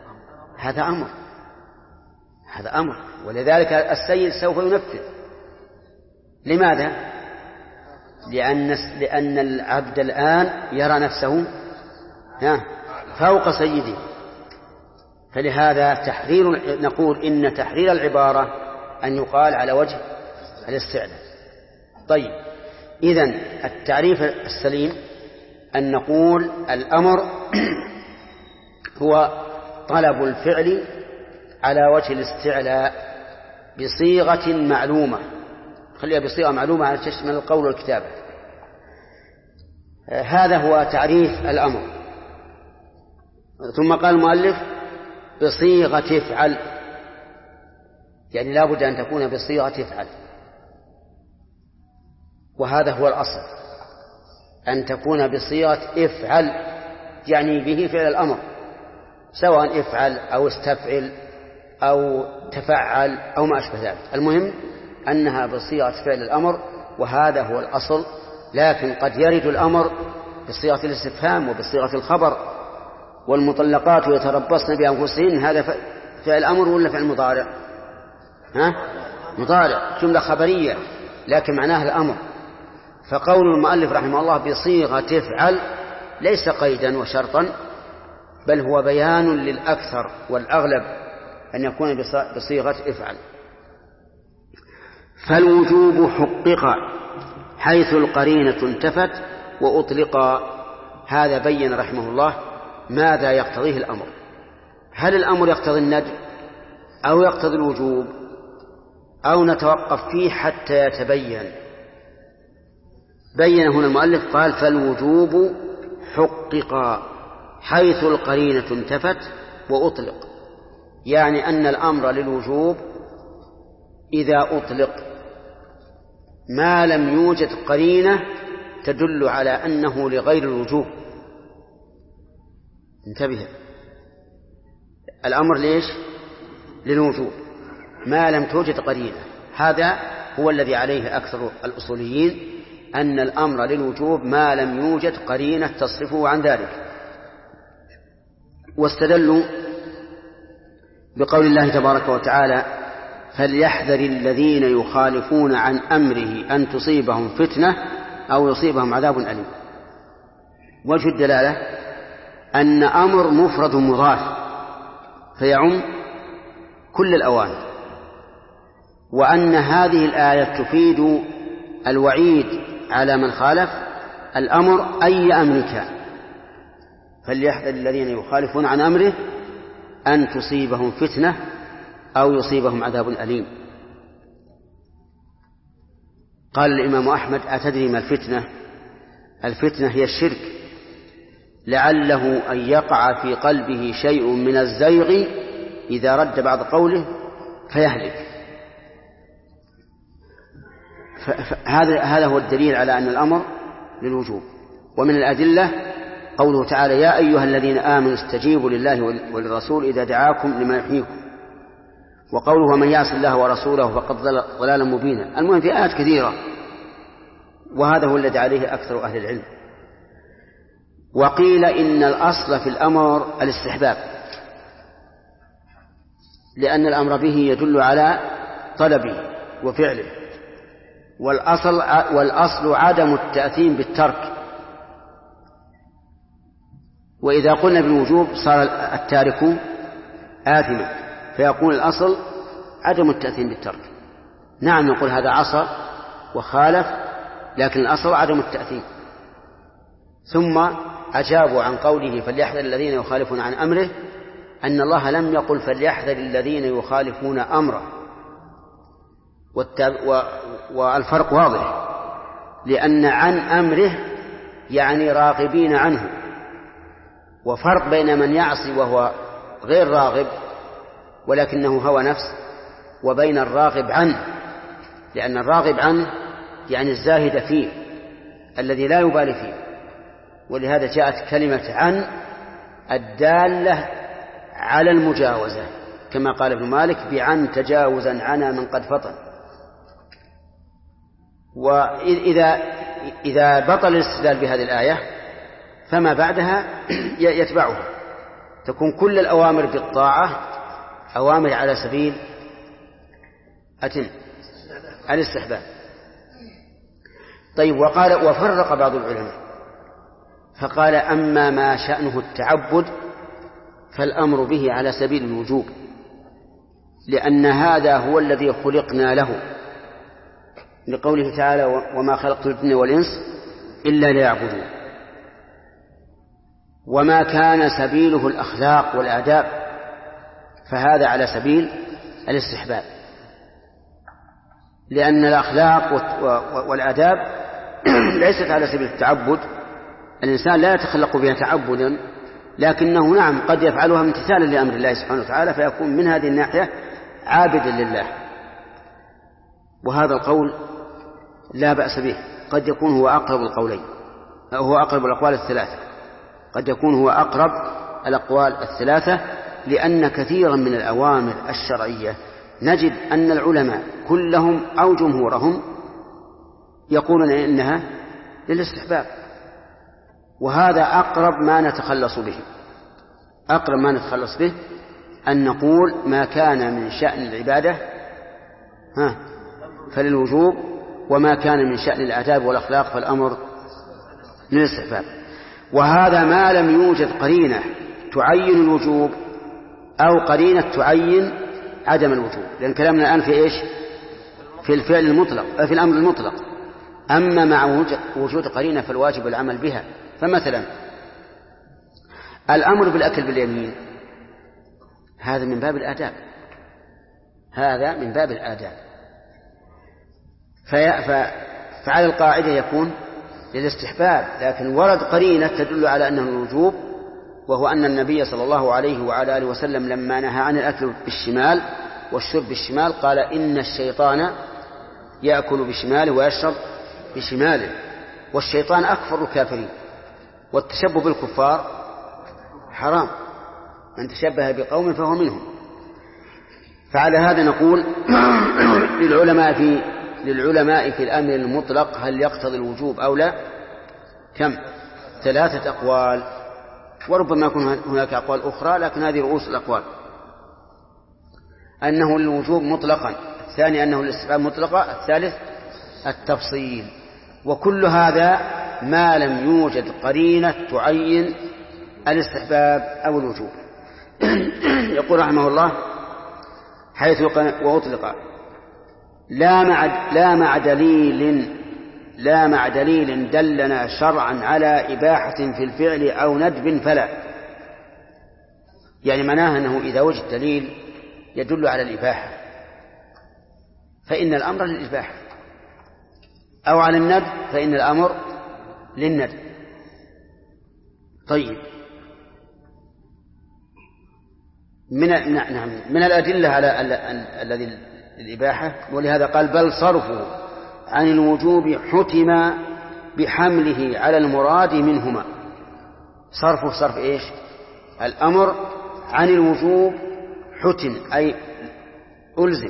هذا أمر، ولذلك السيد سوف ينفذ. لماذا؟ لأن العبد الآن يرى نفسه فوق سيده، فلهذا نقول إن تحرير العبارة أن يقال على وجه الاستعلاء. طيب، إذن التعريف السليم أن نقول الأمر هو طلب الفعل على وجه الاستعلاء بصيغة معلومة، خليها بصيغة معلومة على تشمل القول والكتابة. هذا هو تعريف الأمر. ثم قال المؤلف بصيغة افعل، يعني لا بد أن تكون بصيغة افعل، وهذا هو الأصل أن تكون بصيغة افعل، يعني به فعل الأمر، سواء افعل أو استفعل أو تفعل أو ما أشبه ذلك، المهم أنها بصيغة فعل الأمر، وهذا هو الأصل. لكن قد يرد الأمر بصيغة الاستفهام وبصيغة الخبر، والمطلقات يتربصن بأنفسهن، هذا فعل أمر ولا فعل مضارع؟ مضارع، جملة خبرية لكن معناها الأمر. فقول المؤلف رحمه الله بصيغة افعل ليس قيدا وشرطا، بل هو بيان للأكثر والأغلب أن يكون بصيغة افعل. فالوجوب حقق حيث القرينة انتفت وأطلق. هذا بين رحمه الله ماذا يقتضيه الأمر، هل الأمر يقتضي الندب أو يقتضي الوجوب أو نتوقف فيه حتى يتبين. بين هنا المؤلف قال فالوجوب حقق حيث القرينة انتفت وأطلق، يعني أن الأمر للوجوب إذا أطلق ما لم يوجد قرينة تدل على أنه لغير الوجوب. انتبه، الأمر ليش؟ للوجوب ما لم توجد قرينة. هذا هو الذي عليه أكثر الأصوليين، أن الأمر للوجوب ما لم يوجد قرينة تصرفه عن ذلك. واستدلوا بقول الله تبارك وتعالى فليحذر الذين يخالفون عن أمره أن تصيبهم فتنة أو يصيبهم عذاب أليم. وجه الدلالة أن أمر مفرد مضاف فيعم كل الأوامر، وأن هذه الآية تفيد الوعيد على من خالف الأمر أي أمر كان. فليحذر الذين يخالفون عن أمره أن تصيبهم فتنة أو يصيبهم عذاب أليم. قال الإمام أحمد أتدري ما الفتنة؟ الفتنة هي الشرك، لعله أن يقع في قلبه شيء من الزيغ إذا رد بعض قوله فيهلك. هذا هو الدليل على أن الأمر للوجوب. ومن الأدلة قوله تعالى يا أيها الذين آمنوا استجيبوا لله وللرسول إذا دعاكم لما يحييكم، وقوله ومن يعص الله ورسوله فقد ضل ضلالا مبينا. المهم في آيات كثيرة، وهذا هو الذي عليه أكثر أهل العلم. وقيل إن الأصل في الأمر الاستحباب، لأن الأمر به يدل على طلبه وفعله، والأصل عدم التأثيم بالترك. وإذا قلنا بالوجوب صار التارك آثما، فيكون الأصل عدم التأثيم بالترك. نعم نقول هذا عصى وخالف، لكن الأصل عدم التأثيم. ثم أجابوا عن قوله فليحذر الذين يخالفون عن أمره أن الله لم يقل فليحذر الذين يخالفون أمره، والفرق واضح، لأن عن أمره يعني راغبين عنه، وفرق بين من يعصي وهو غير راغب ولكنه هوى نفس وبين الراغب عنه، لأن الراغب عنه يعني الزاهد فيه الذي لا يبالي فيه. ولهذا جاءت كلمة عن الدالة على المجاوزة، كما قال ابن مالك بعن تجاوزا عنا من قد فطن. وإذا بطل الاستدلال بهذه الآية فما بعدها يتبعها، تكون كل الأوامر بالطاعة أوامر على سبيل الاستحباب. طيب، وفرق بعض العلماء فقال أما ما شأنه التعبد فالأمر به على سبيل الوجوب، لأن هذا هو الذي خلقنا له، لقوله تعالى وما خلقت الجن والإنس إلا ليعبدون. وما كان سبيله الأخلاق والآداب فهذا على سبيل الاستحباب، لأن الأخلاق والآداب ليست على سبيل التعبد، الإنسان لا يتخلق بها تعبدا، لكنه نعم قد يفعلها امتثالا لأمر الله سبحانه وتعالى، فيكون من هذه الناحية عابدا لله. وهذا القول لا بأس به، قد يكون هو أقرب القولين، هو أقرب الأقوال الثلاثة، قد يكون هو أقرب الأقوال الثلاثة، لأن كثيرا من الأوامر الشرعية نجد أن العلماء كلهم أو جمهورهم يقولون إنها للاستحباب، وهذا أقرب ما نتخلص به. أقرب ما نتخلص به أن نقول ما كان من شأن العبادة فللوجوب، وما كان من شأن الآداب والأخلاق فالأمر للاستحباب. وهذا ما لم يوجد قرينة تعين الوجوب أو قرينة تعين عدم الوجوب، لأن كلامنا الآن في إيش؟ في الفعل المطلق، في الأمر المطلق. أما مع وجود قرينة فالواجب العمل بها. فمثلا الأمر بالأكل باليمين هذا من باب الآداب، هذا من باب الآداب، فعلى القاعدة يكون للاستحباب، لكن ورد قرينة تدل على أنه الوجوب، وهو أن النبي صلى الله عليه وعلى آله وسلم لما نهى عن الأكل بالشمال والشرب بالشمال قال إن الشيطان يأكل بشماله ويشرب بشماله، والشيطان أكفر الكافرين، والتشبه بالكفار حرام، من تشبه بقوم فهو منهم. فعلى هذا نقول للعلماء في الأمر المطلق هل يقتضي الوجوب أو لا؟ كم؟ 3 أقوال، وربما يكون هناك أقوال أخرى، لكن هذه رؤوس الأقوال: أنه الوجوب مطلقا، الثاني أنه الاستحباب مطلقا، الثالث التفصيل. وكل هذا ما لم يوجد قرينة تعين الاستحباب أو الوجوب. يقول رحمه الله: حيث وأطلق لا مع دليل دلنا شرعا على إباحة في الفعل أو ندب فلا. يعني معناها أنه إذا وجد دليل يدل على الإباحة فإن الأمر للإباحة، أو على الندب فإن الأمر للندب. طيب، من الأدلة على الذي الإباحة، ولهذا قال: بل صرفه عن الوجوب حتم بحمله على المراد منهما. صرفه صرف إيش؟ الأمر عن الوجوب حتم، أي ألزم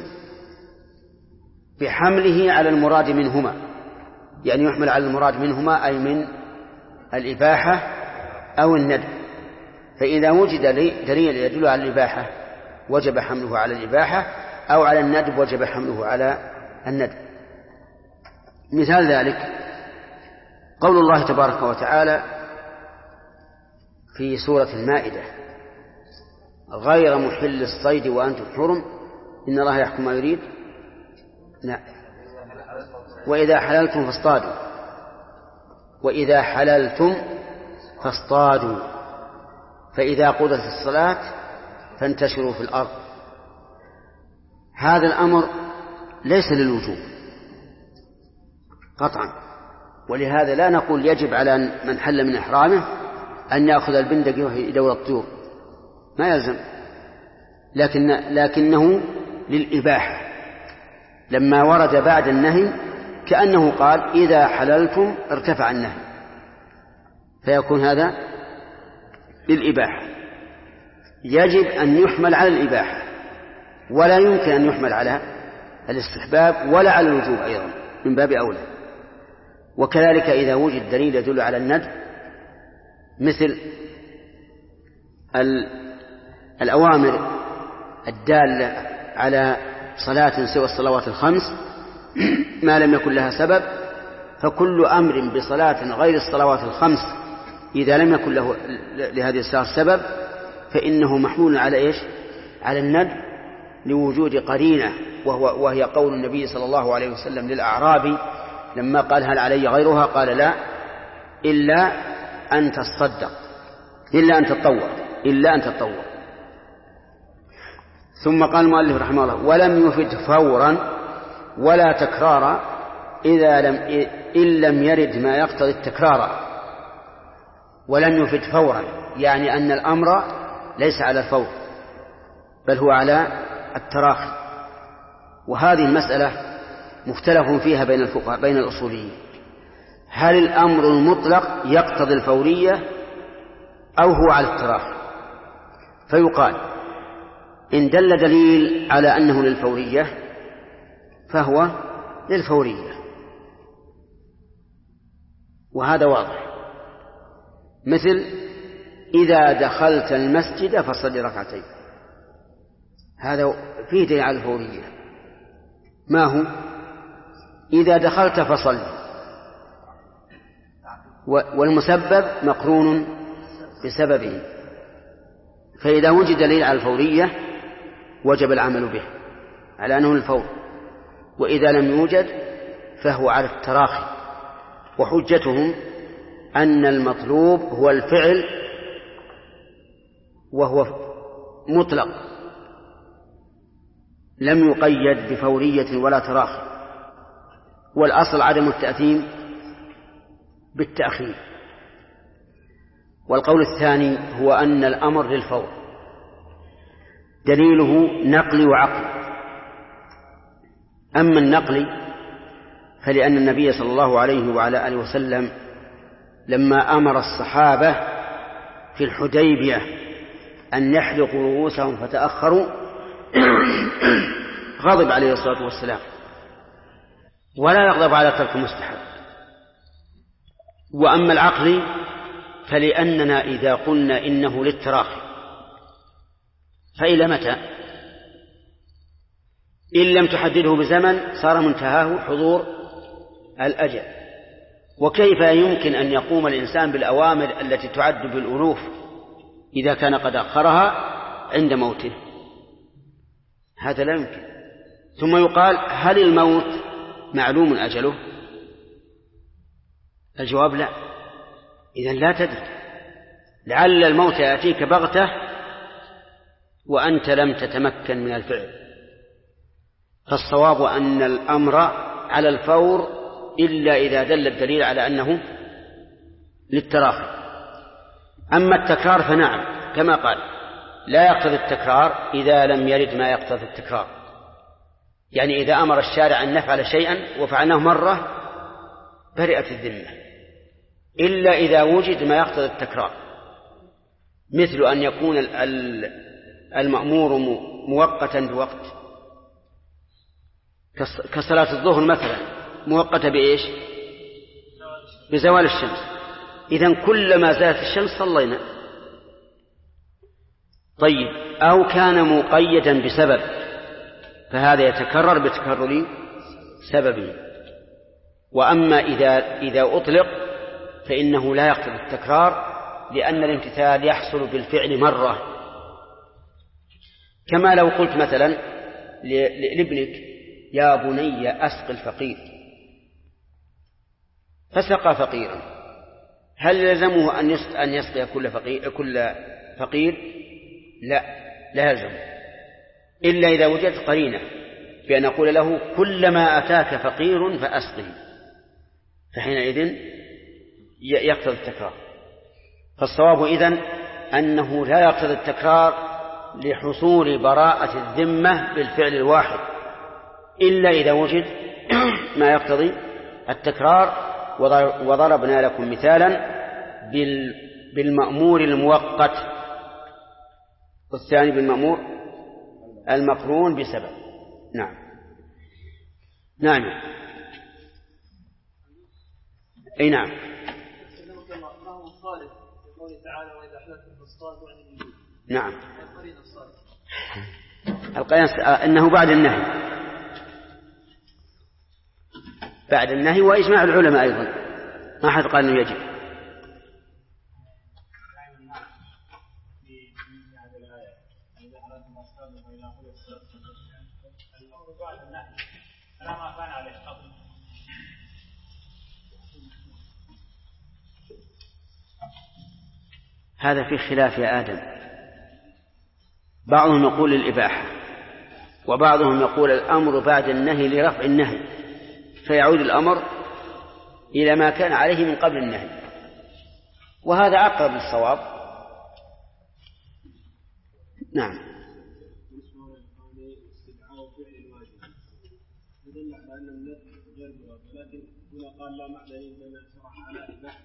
بحمله على المراد منهما، يعني يحمل على المراد منهما أي من الإباحة أو الندب. فإذا وجد دليل يدل على الإباحة وجب حمله على الإباحة، أو على الندب وجب حمله على الندب. مثال ذلك قول الله تبارك وتعالى في سورة المائدة: غير محل الصيد وأنتم حرم إن الله يحكم ما يريد. لا، وإذا حللتم فاصطادوا، وإذا حللتم فاصطادوا، فإذا قضت الصلاة فانتشروا في الأرض. هذا الأمر ليس للوجوب قطعا، ولهذا لا نقول يجب على من حل من إحرامه أن يأخذ البندق يدور الطيور، ما يلزم، لكنه للإباحة. لما ورد بعد النهي كأنه قال: إذا حللتم ارتفع النهي، فيكون هذا للإباحة. يجب أن يحمل على الإباحة، ولا يمكن أن يحمل على الاستحباب ولا على الوجوب أيضا من باب أولى. وكذلك إذا وجد دليل يدل على الندب، مثل الأوامر الدالة على صلاة سوى الصلوات الخمس ما لم يكن لها سبب، فكل أمر بصلاة غير الصلوات الخمس إذا لم يكن له لهذه الصلاة سبب فإنه محمول على إيش؟ على الندب، لوجود قرينة، وهي قول النبي صلى الله عليه وسلم للأعرابي لما قال: هل علي غيرها؟ قال: لا، إلا أن تصدق، إلا أن تتطوع. ثم قال المؤلف رحمه الله: ولم يفد فورا ولا تكرارا إن لم يرد ما يقتضي التكرار. ولم يفد فورا يعني أن الأمر ليس على الفور بل هو على التراخي، وهذه المسألة مختلف فيها بين الفقهاء بين الأصوليين، هل الأمر المطلق يقتضي الفورية أو هو على التراخي؟ فيقال إن دل دليل على أنه للفورية فهو للفورية، وهذا واضح، مثل إذا دخلت المسجد فصل ركعتين، هذا فيه دليل على الفورية. ما هو؟ إذا دخلت فصل، والمسبب مقرون بسببه، فإذا وجد دليل على الفورية وجب العمل به على أنه الفور، وإذا لم يوجد فهو على التراخي. وحجتهم أن المطلوب هو الفعل وهو مطلق لم يقيد بفورية ولا تراخي، والأصل عدم التأثيم بالتأخير. والقول الثاني هو أن الأمر للفور، دليله نقلي وعقلي. أما النقلي فلأن النبي صلى الله عليه وعلى آله وسلم لما أمر الصحابة في الحديبية أن يحلقوا رؤوسهم فتأخروا غضب عليه الصلاة والسلام، ولا يغضب على ترك المستحب. وأما العقل فلأننا إذا قلنا إنه للتراخي فإلى متى؟ إن لم تحدده بزمن صار منتهاه حضور الأجل. وكيف يمكن أن يقوم الإنسان بالأوامر التي تعد بالألوف إذا كان قد أخرها عند موته؟ هذا لا يمكن. ثم يقال هل الموت معلوم أجله؟ الجواب لا. إذن لا تدري، لعل الموت يأتيك بغتة وأنت لم تتمكن من الفعل. فالصواب أن الأمر على الفور إلا إذا دل الدليل على أنه للتراخي. أما التكرار فنعم كما قال لا يقتضي التكرار إذا لم يرد ما يقتضي التكرار، يعني إذا أمر الشارع أن نفعل شيئا وفعلناه مرة برئت الذمة، إلا إذا وجد ما يقتضي التكرار، مثل أن يكون المأمور مؤقتا بوقت، كصلاة الظهر مثلا مؤقتة بإيش؟ بزوال الشمس، إذن كلما زالت الشمس صلينا. طيب، أو كان مقيدا بسبب فهذا يتكرر بتكرر سببه. وأما إذا أطلق فإنه لا يقتضي التكرار، لأن الامتثال يحصل بالفعل مرة. كما لو قلت مثلا لابنك يا بني أسق الفقير، فسقى فقيرا، هل يلزمه أن يسقي كل فقير؟ لا يلزم، إلا إذا وجدت قرينة بأن نقول له كلما أتاك فقير فأسقه، فحينئذ يقتضي التكرار. فالصواب إذن أنه لا يقتضي التكرار لحصول براءة الذمة بالفعل الواحد، إلا إذا وجد ما يقتضي التكرار. وضربنا لكم مثالا بالمأمور المؤقت، والثاني بالمأمور المقرون بسبب. نعم أي نعم. نعم القياس أنه بعد النهي وإجماع العلماء أيضا، ما حد قال أنه يجب. هذا في خلاف يا آدم، بعضهم يقول الإباحة، وبعضهم يقول الأمر بعد النهي لرفع النهي، فيعود الأمر إلى ما كان عليه من قبل النهي، وهذا أقرب للصواب. نعم. قال لا معنى إنما شرح على البحث.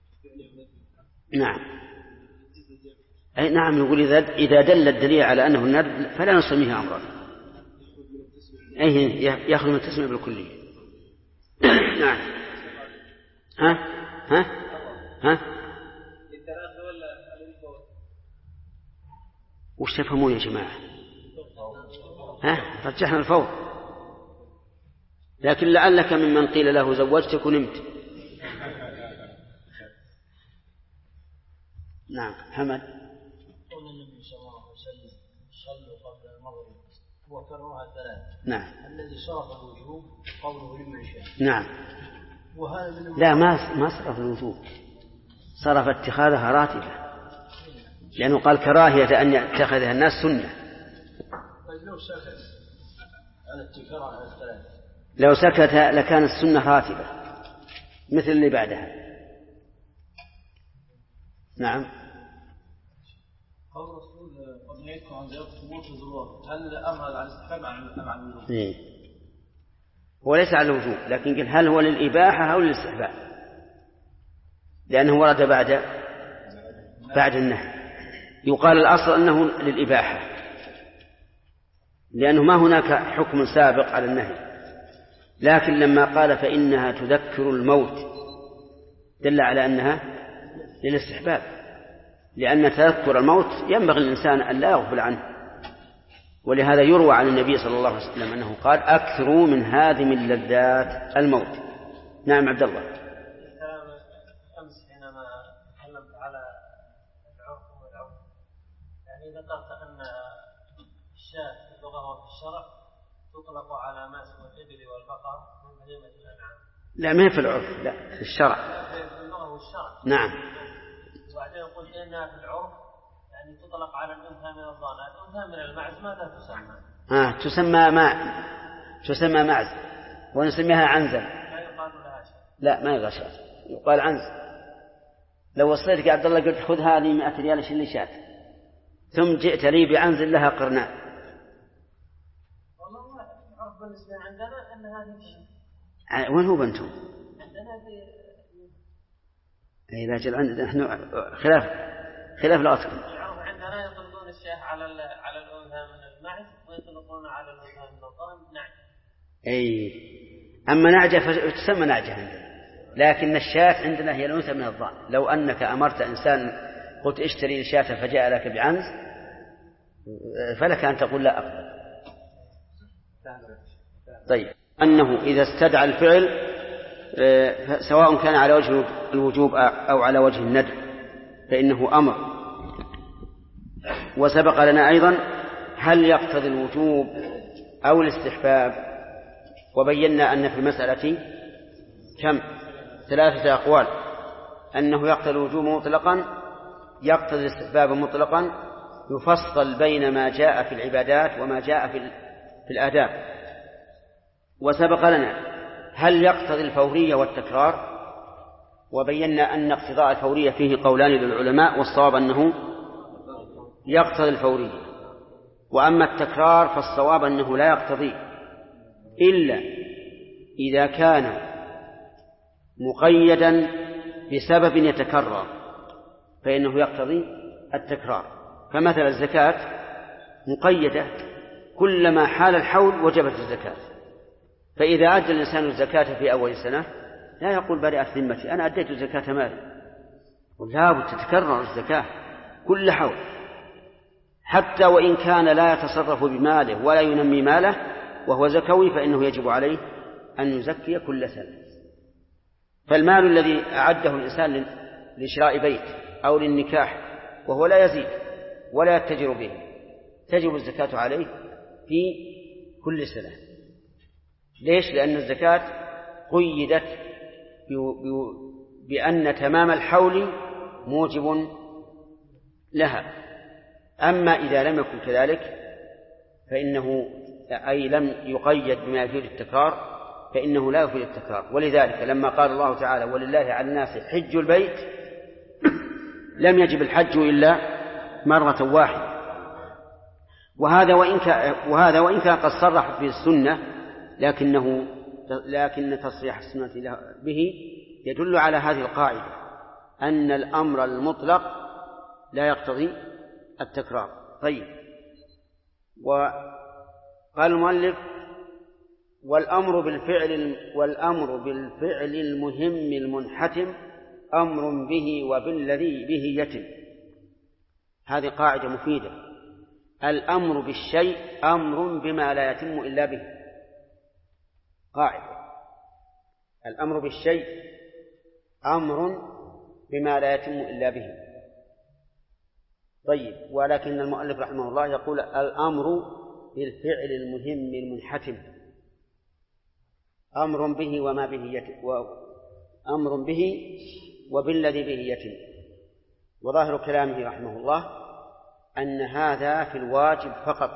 نعم. أي نعم، يقول إذا دل الدليل على أنه الندب فلا نسميه أمرا. أي يأخذ من التسمية بالكلية. نعم. ها وش تفهمون يا جماعة؟ رجحنا الفور، لكن لعلك ممن قيل له زوجتك ونمت. نعم. حمد. قول النبي صلى الله عليه وسلم صلوا قبل المغرب وكررها 3. نعم. الذي صرف الوجوب قوله لمن شاء. نعم. وهذا لا ما صرف الوجوب، صرف اتخاذها راتبة، لأنه قال كراهية أن يتخذها الناس سنة. لو سكت على التكرار على 3، لو سكت لكان السنة راتبة مثل اللي بعدها. نعم. قول الرسول قد نهيتكم عن زيارة القبور في الزوار، هل الأمر على الاستحباب أم على الوجوب؟ هو ليس على الوجوب، لكن قل هل هو للإباحة أو للاستحباب، لأنه ورد بعد النهي. يقال الأصل أنه للإباحة، لأنه ما هناك حكم سابق على النهي، لكن لما قال فإنها تذكر الموت دل على أنها للاستحباب، لأن تذكر الموت ينبغي الإنسان أن لا يغفل عنه، ولهذا يروى عن النبي صلى الله عليه وسلم أنه قال أكثروا من هادم اللذات الموت. نعم عبد الله. أمس حينما تكلمت على العرف والعرف، يعني ذكرت أن الشاة في اللغة وفي الشرع تطلق على ما سوى الإبل والبقر من بهيمة الأنعام. لا ما في العرف، لا في الشرع. في اللغة والشرع. نعم. وبعدين قلت إنها في العرف يعني تطلق على الأنثى من الضأن. الأنثى من المعز ماذا تسمى؟ تسمى معز، ونسميها عنزة. لا يقال لها شيء. لا ما يقال شيء، يقال عنز. لو وصيتك يا عبد الله قلت خذ هذه 100 ريال شيل لي شاة، ثم جئت لي بعنز لها قرناء. والله العرف بالنسبة عندنا أن هذه وين هو بنتم؟ عندنا أي لا جل عندنا نحن خلاف الأصل. العرف عندنا يطلقون الشاه على الأنثى من المعز، ويطلقون على الأنثى من الضأن نعجة. أي أما نعجة فتسمى نعجة عندنا، لكن الشاة عندنا هي الأنثى من الضأن. لو أنك أمرت إنسان قلت اشتري شاة فجاء لك بعنز فلك أن تقول لا أقبل. طيب، أنه إذا استدعى الفعل سواء كان على وجه الوجوب أو على وجه الندب فإنه أمر. وسبق لنا أيضا هل يقتضي الوجوب أو الاستحباب، وبينا أن في المسألة 3 أقوال: أنه يقتضي الوجوب مطلقا، يقتضي الاستحباب مطلقا، يفصل بين ما جاء في العبادات وما جاء في الآداب. وسبق لنا هل يقتضي الفورية والتكرار، وبينا أن اقتضاء الفورية فيه قولان للعلماء، والصواب أنه يقتضي الفورية، وأما التكرار فالصواب أنه لا يقتضي إلا إذا كان مقيدا بسبب يتكرر فإنه يقتضي التكرار. فمثل الزكاة مقيدة، كلما حال الحول وجبت الزكاة، فإذا أدى الإنسان الزكاة في أول سنة لا يقول برئت ذمتي أنا أديت زكاة مالي، ولا بد تتكرر الزكاة كل حول، حتى وإن كان لا يتصرف بماله ولا ينمي ماله وهو زكوي فإنه يجب عليه أن يزكي كل سنة. فالمال الذي أعده الإنسان لشراء بيت أو للنكاح وهو لا يزيد ولا يتجر به تجب الزكاة عليه في كل سنة. ليش؟ لأن الزكاة قيدت بأن تمام الحول موجب لها. أما إذا لم يكن كذلك فإنه أي لم يقيد بما يفيد التكرار فإنه لا يفيد التكرار. ولذلك لما قال الله تعالى ولله على الناس حج البيت لم يجب الحج إلا مرة واحدة. وهذا وإن كان قد صرح في السنة لكنه لكن تصريح السنة به يدل على هذه القاعدة أن الأمر المطلق لا يقتضي التكرار. طيب، وقال المؤلف والأمر بالفعل المهم المنحتم أمر به وبالذي به يتم. هذه قاعدة مفيدة. الأمر بالشيء أمر بما لا يتم إلا به. قاعدة: الأمر بالشيء أمر بما لا يتم إلا به. طيب، ولكن المؤلف رحمه الله يقول الأمر بالفعل المهم المنحتم أمر به وما به يتم، أمر به وبالذي به يتم. وظاهر كلامه رحمه الله أن هذا في الواجب فقط،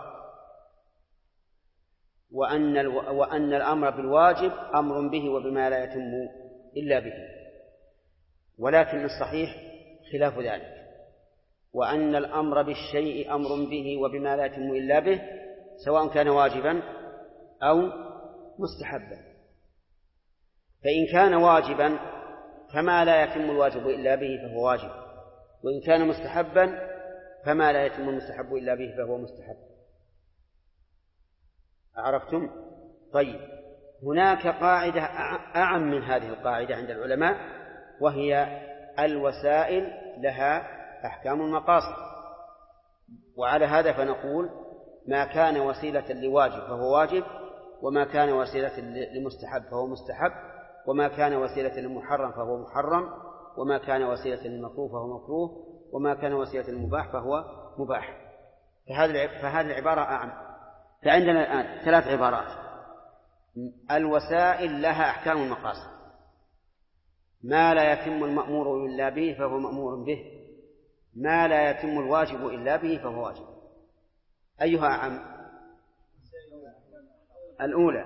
وأن الأمر بالواجب أمر به وبما لا يتم إلا به. ولكن الصحيح خلاف ذلك، وأن الأمر بالشيء أمر به وبما لا يتم إلا به، سواء كان واجبا أو مستحبا. فإن كان واجبا فما لا يتم الواجب إلا به فهو واجب، وإن كان مستحبا فما لا يتم المستحب إلا به فهو مستحب. أعرفتم؟ طيب، هناك قاعدة أعم من هذه القاعدة عند العلماء، وهي الوسائل لها أحكام المقاصد. وعلى هذا فنقول ما كان وسيلة لواجب فهو واجب، وما كان وسيلة لمستحب فهو مستحب، وما كان وسيلة للمحرم فهو محرم، وما كان وسيلة للمكروه فهو مكروه، وما كان وسيلة للمباح فهو مباح. فهذه العبارة أعم. فعندنا الآن 3 عبارات: الوسائل لها أحكام المقاصد، ما لا يتم المأمور إلا به فهو مأمور به، ما لا يتم الواجب إلا به فهو واجب. أيها أعم؟ الأولى.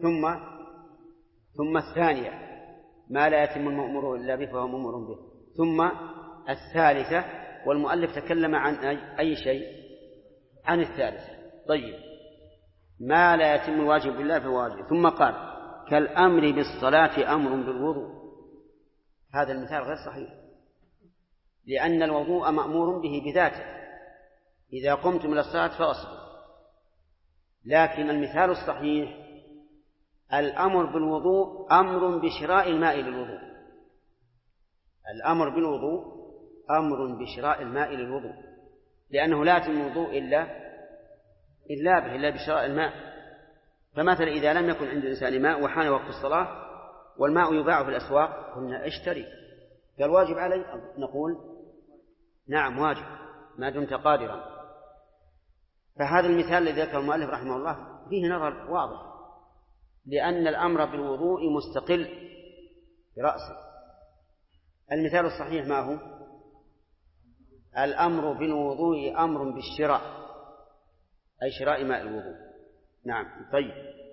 ثم الثانية: ما لا يتم المأمور إلا به فهو مأمور به. ثم الثالثة، والمؤلف تكلم عن أي شيء؟ عن الثالثة. طيب، ما لا يتم الواجب بالله فهو واجب. ثم قال كالأمر بالصلاة أمر بالوضوء. هذا المثال غير صحيح، لأن الوضوء مأمور به بذاته، إذا قمتم إلى الصلاة فاغسلوا. لكن المثال الصحيح الأمر بالوضوء أمر بشراء الماء للوضوء. الأمر بالوضوء أمر بشراء الماء للوضوء، لأنه لا يتم الوضوء إلا بشراء الماء. فمثلا إذا لم يكن عند الإنسان ماء وحان وقت الصلاة والماء يباع في الأسواق قلنا اشتري، قال واجب علي؟ نقول نعم واجب ما دمت قادرا. فهذا المثال الذي ذكره المؤلف رحمه الله فيه نظر واضح، لأن الأمر بالوضوء مستقل برأسه. المثال الصحيح ما هو؟ الأمر بالوضوء أمر بالشراء، أي شراء ماء الوضوء. نعم. طيب،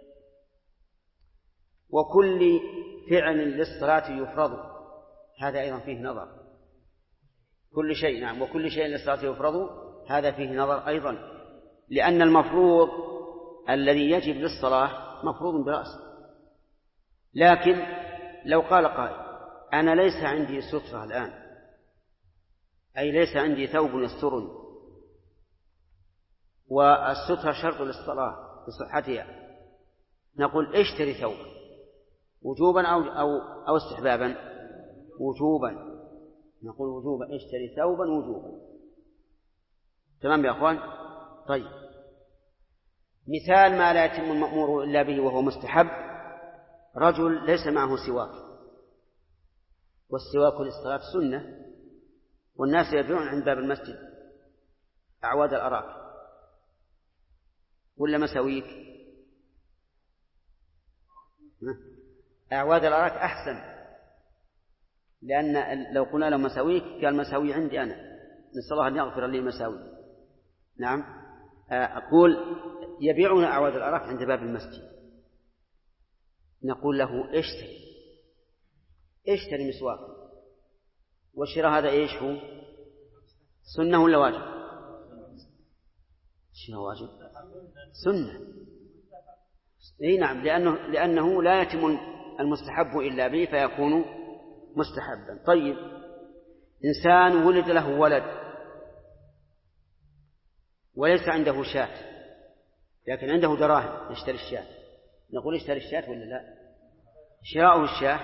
وكل فعل للصلاة يفرض، هذا أيضا فيه نظر. كل شيء، نعم، وكل شيء للصلاة يفرض، هذا فيه نظر أيضا، لأن المفروض الذي يجب للصلاة مفروض برأسه. لكن لو قال قائل أنا ليس عندي سترة الآن، أي ليس عندي ثوب يسترني، والسترة شرط للصلاة بصحتها، نقول اشتري ثوبا وجوبا أو استحبابا؟ وجوبا. نقول وجوبا، اشتري ثوبا وجوبا. تمام يا أخوان؟ طيب، مثال ما لا يتم المأمور إلا به وهو مستحب: رجل ليس معه سواك، والسواك للصلاة سنة، والناس يبيعون عند باب المسجد أعواد الأراك ولا مساويك؟ أعواد الأراك أحسن، لأن لو قلنا له مساويك قال مساوي عندي أنا، نسأل الله أن يغفر لي مساوي. نعم، أقول يبيعون أعواد الأراك عند باب المسجد، نقول له اشتري مسواك. والشراء هذا إيش هو؟ سنة ولا واجب؟ شراء واجب؟ سنة. اي نعم، لأنه لا يتم المستحب إلا به فيكون مستحبا. طيب، إنسان ولد له ولد وليس عنده شاة لكن عنده دراهم يشتري الشاة، نقول اشتري الشاة ولا لا؟ شراءه الشاة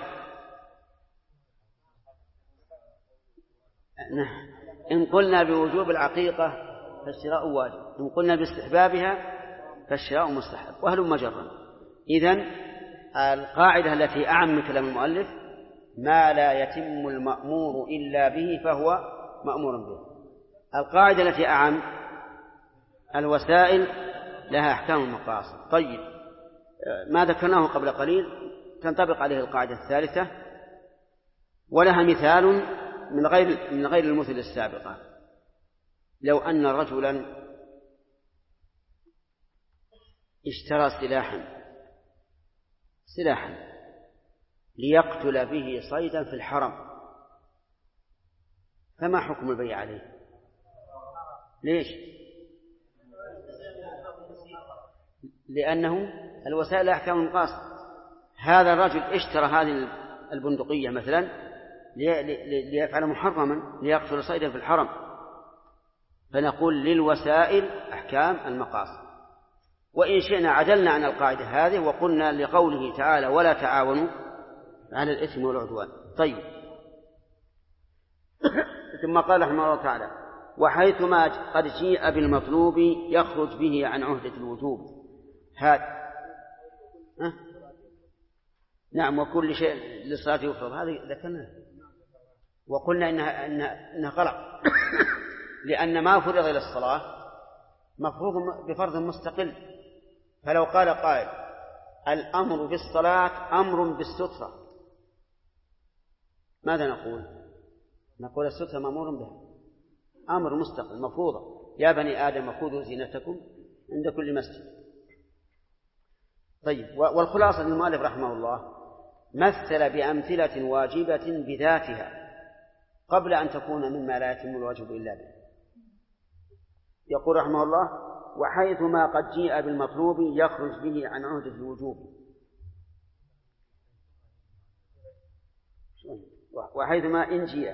إن قلنا بوجوب العقيقة فالشراء واجب، إن قلنا باستحبابها فالشراء مستحب، وهلم جرا. إذن القاعدة التي أعم من كلام المؤلف: ما لا يتم المأمور إلا به فهو مأمور به. القاعدة التي أعم: الوسائل لها أحكام المقاصد. طيب، ما ذكرناه قبل قليل تنطبق عليه القاعدة الثالثة، ولها مثال من غير المثل السابقة. لو أن رجلا اشترى سلاحا ليقتل به صيدا في الحرم، فما حكم البيع عليه؟ ليش؟ لأنه الوسائل لها أحكام المقاصد. هذا الرجل اشترى هذه البندقية مثلا ليفعل محرما ليقتل صيدا في الحرم، فنقول للوسائل أحكام المقاصد. وإن شئنا عدلنا عن القاعدة هذه وقلنا لقوله تعالى: ولا تعاونوا على الإثم والعدوان. طيب، ثم قال رحمه الله تعالى: وحيثما قد جيء بالمطلوب يخرج به عن عهدة الوجوب. هذا نعم، وكل شيء للصلاة يفرض، هذه ذكرناه وقلنا إنها غلط لأن ما فرض إلى الصلاة مفروض بفرض مستقل. فلو قال قائل: الأمر بالصلاة أمر بالسترة، ماذا نقول؟ نقول السترة مأمور بها، أمر مستقل مفروضة: يا بني آدم خذوا زينتكم عند كل مسجد. طيب، والخلاصة للمؤلف رحمه الله مثل بأمثلة واجبة بذاتها قبل أن تكون مما لا يتم الواجب إلا به. يقول رحمه الله: وحيثما قد جيء بالمطلوب يخرج به عن عهدة الوجوب. وحيثما إن جيء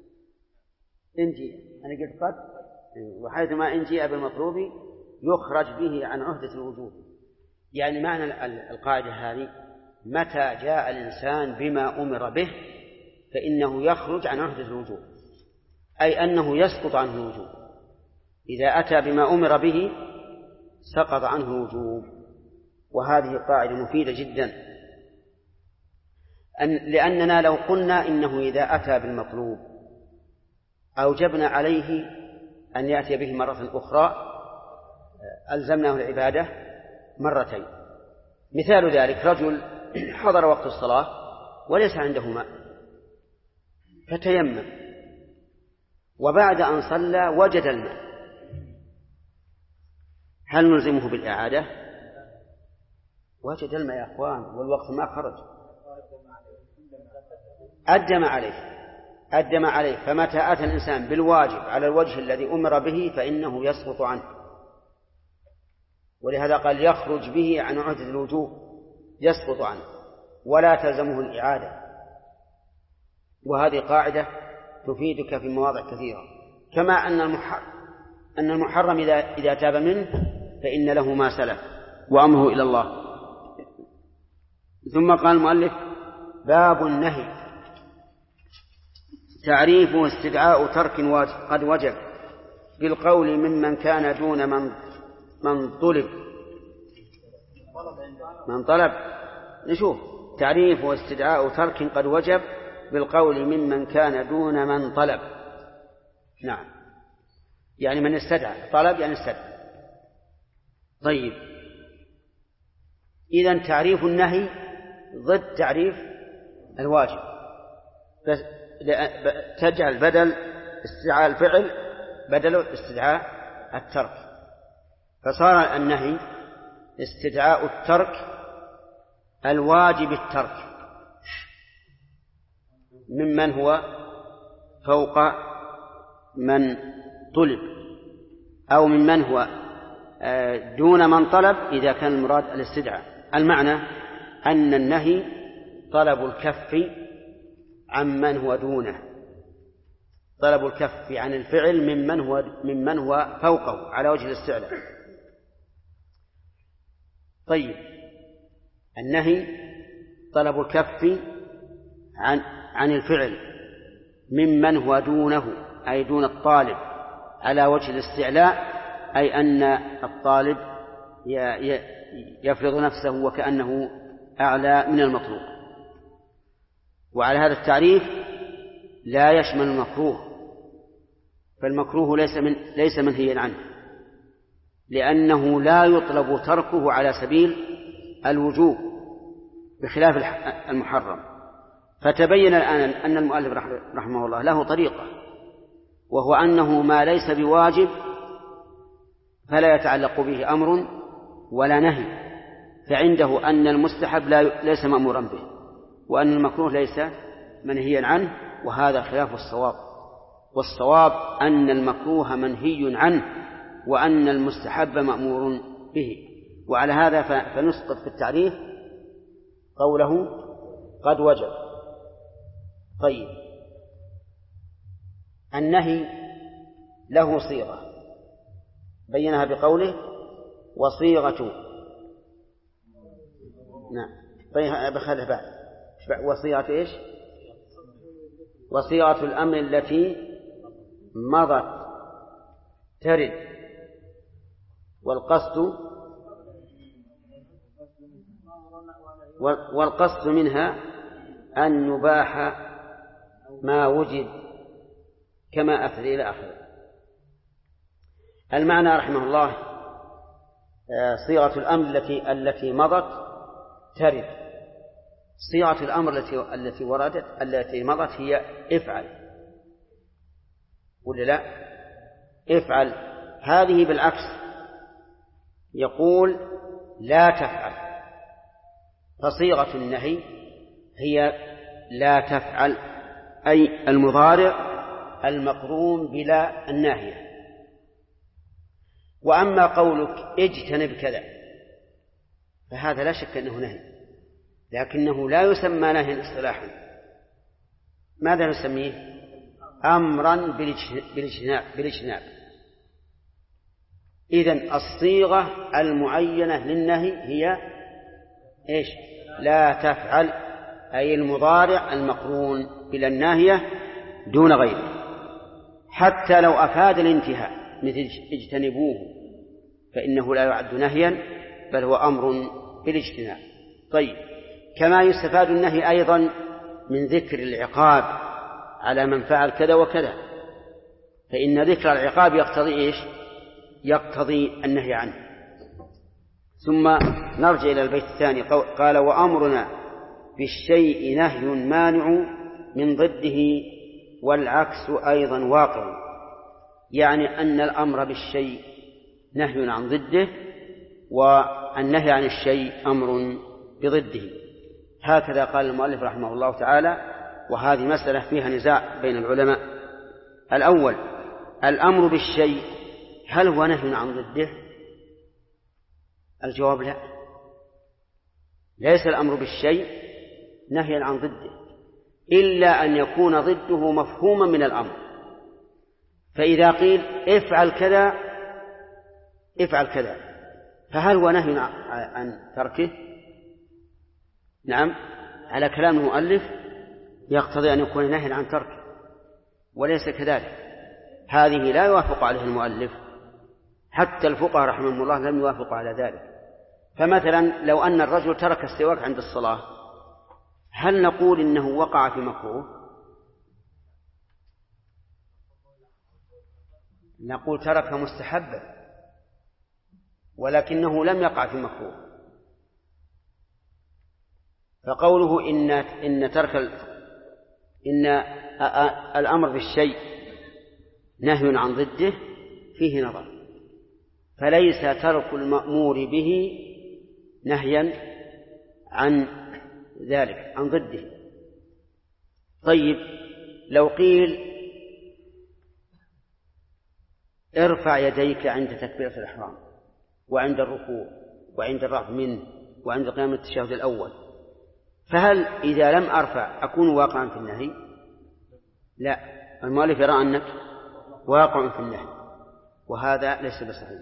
أنا قلت قد، وحيثما إن جيء بالمطلوب يخرج به عن عهدة الوجوب. يعني معنى القاعدة هذه: متى جاء الإنسان بما أمر به فإنه يخرج عن عهدة الوجوب، أي أنه يسقط عنه الوجوب. إذا أتى بما أمر به سقط عنه الوجوب. وهذه قاعدة مفيدة جدا، لأننا لو قلنا إنه إذا أتى بالمطلوب أوجبنا عليه أن يأتي به مرة أخرى ألزمناه العبادة مرتين. مثال ذلك: رجل حضر وقت الصلاة وليس عنده ماء فتيمم، وبعد أن صلى وجد الماء، هل نلزمه بالإعادة؟ وجد الماء يا أخوان والوقت ما خرج، أدم عليه. فمتى أتى الإنسان بالواجب على الوجه الذي أمر به فإنه يسقط عنه. ولهذا قال: يخرج به عن عهدة الوجوب، يسقط عنه ولا تلزمه الإعادة. وهذه قاعدة تفيدك في مواضع كثيرة. كما أن المحرم إذا تاب منه فإن له ما سلف وأمره إلى الله. ثم قال المؤلف: باب النهي. تعريف واستدعاء ترك قد وجب بالقول ممن كان دون من طلب. نشوف: تعريف واستدعاء ترك قد وجب بالقول ممن كان دون من طلب. نعم، يعني من استدعى، طلب يعني استدعى. طيب، إذن تعريف النهي ضد تعريف الواجب، تجعل بدل استدعاء الفعل بدل استدعاء الترك، فصار النهي استدعاء الترك الواجب الترك ممن هو فوق من طلب، أو ممن هو دون من طلب إذا كان المراد الاستدعاء، المعنى أن النهي طلب الكف عمن هو دونه، طلب الكف عن الفعل ممن هو فوقه على وجه الاستعلاء. طيب، النهي طلب الكف عن الفعل ممن هو دونه، أي دون الطالب على وجه الاستعلاء، أي أن الطالب يفرض نفسه وكأنه أعلى من المطلوب. وعلى هذا التعريف لا يشمل المكروه، فالمكروه ليس منهيا عنه، لأنه لا يطلب تركه على سبيل الوجوب بخلاف المحرم. فتبين الآن أن المؤلف رحمه الله له طريقة، وهو أنه ما ليس بواجب فلا يتعلق به أمر ولا نهي، فعنده أن المستحب ليس مأمورا به، وأن المكروه ليس منهيا عنه، وهذا خلاف الصواب. والصواب أن المكروه منهي عنه وأن المستحب مأمور به. وعلى هذا فنسقط في التعريف قوله قد وجب. طيب، النهي له صيغة بينها بقوله وصيغة، نعم بخلها بعد وصيغة إيش؟ وصيغة الأمر التي مضت ترد، والقصد منها أن يباح ما وجد كما أفعل إلى آخره. المعنى رحمه الله صيغة الأمر التي مضت ترد. صيغة الأمر التي مضت هي افعل، ولا لا؟ افعل. هذه بالعكس يقول لا تفعل، فصيغة النهي هي لا تفعل، أي المضارع المقرون بلا الناهية. وأما قولك اجتنب كذا فهذا لا شك أنه نهي، لكنه لا يسمى نهيا اصطلاحا. ماذا نسميه؟ أمرا بالاجتناب. إذن الصيغة المعينة للنهي هي إيش؟ لا تفعل، أي المضارع المقرون بلا الناهية دون غيره، حتى لو أفاد الانتهاء مثل اجتنبوه فإنه لا يعد نهيا بل هو أمر بالاجتناب. طيب، كما يستفاد النهي أيضا من ذكر العقاب على من فعل كذا وكذا، فإن ذكر العقاب يقتضي إيش؟ يقتضي النهي عنه. ثم نرجع إلى البيت الثاني، قال وأمرنا بالشيء نهي مانع من ضده والعكس أيضا واقع، يعني أن الأمر بالشيء نهي عن ضده والنهي عن الشيء أمر بضده. هكذا قال المؤلف رحمه الله تعالى، وهذه مسألة فيها نزاع بين العلماء. الأول، الأمر بالشيء هل هو نهي عن ضده؟ الجواب لا، ليس الأمر بالشيء نهيا عن ضده، إلا أن يكون ضده مفهوما من الأمر. فإذا قيل افعل كذا فهل هو نهي عن تركه؟ نعم، على كلام المؤلف يقتضي أن يكون نهيا عن تركه، وليس كذلك. هذه لا يوافق عليه المؤلف، حتى الفقهاء رحمهم الله لم يوافقوا على ذلك. فمثلا لو أن الرجل ترك السواك عند الصلاة، هل نقول إنه وقع في مكروه؟ نقول ترك مستحبا ولكنه لم يقع في مكروه. فقوله إن الأمر بالشيء نهي عن ضده فيه نظر، فليس ترك المأمور به نهيا عن ذلك عن ضده. طيب، لو قيل ارفع يديك عند تكبيرة الإحرام وعند الركوع وعند الرفع منه وعند قيام التشهد الأول، فهل إذا لم أرفع أكون واقعا في النهي؟ لا، المؤلف يرى أنك واقع في النهي، وهذا ليس بصحيح،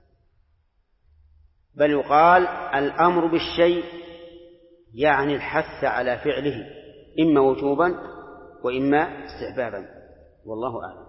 بل يقال الأمر بالشيء يعني الحث على فعله إما وجوبا وإما استحبابا، والله أعلم.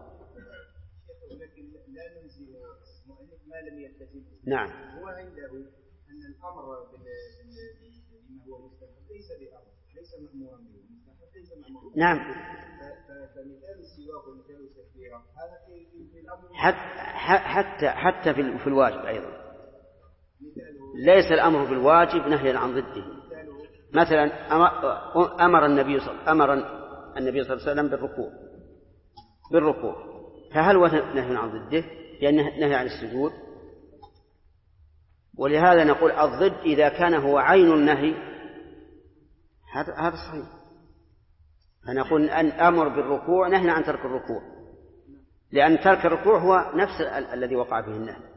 لا ننزل المؤلف ما لم يلتزم. نعم. هو عنده أن الأمر بما هو مستحب ليس بأمر، ليس مأمورا به، مستحب ليس مأمورا به. نعم. فمثال السواك ومثال التكبير هذا في الأمر حتى في الواجب أيضا ليس الأمر بالواجب نهيا عن ضده. مثلا أمر النبي صلى الله عليه وسلم بالركوع، فهل هو نهي عن ضده؟ لأنه نهي عن السجود. ولهذا نقول الضد إذا كان هو عين النهي هذا صحيح، فنقول أن أمر بالركوع نهي عن ترك الركوع، لأن ترك الركوع هو نفس الذي وقع به النهي.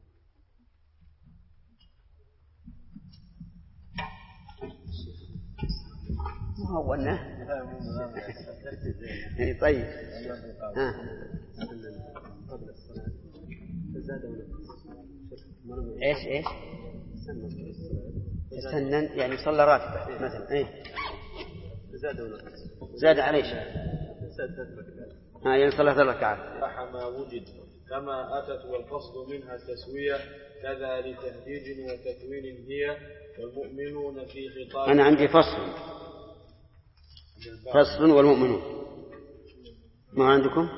هو النهي. طيب. ايش سنن يعني صلى راتبه مثلا. ايه زاد عليه يعني صلى 3 ركعات ما وجد كما أتت والقصد منها التسوية كذا لتهديج وتكوين هي والمؤمنون في خطاب. أنا عندي فصل والمؤمنون ما عندكم؟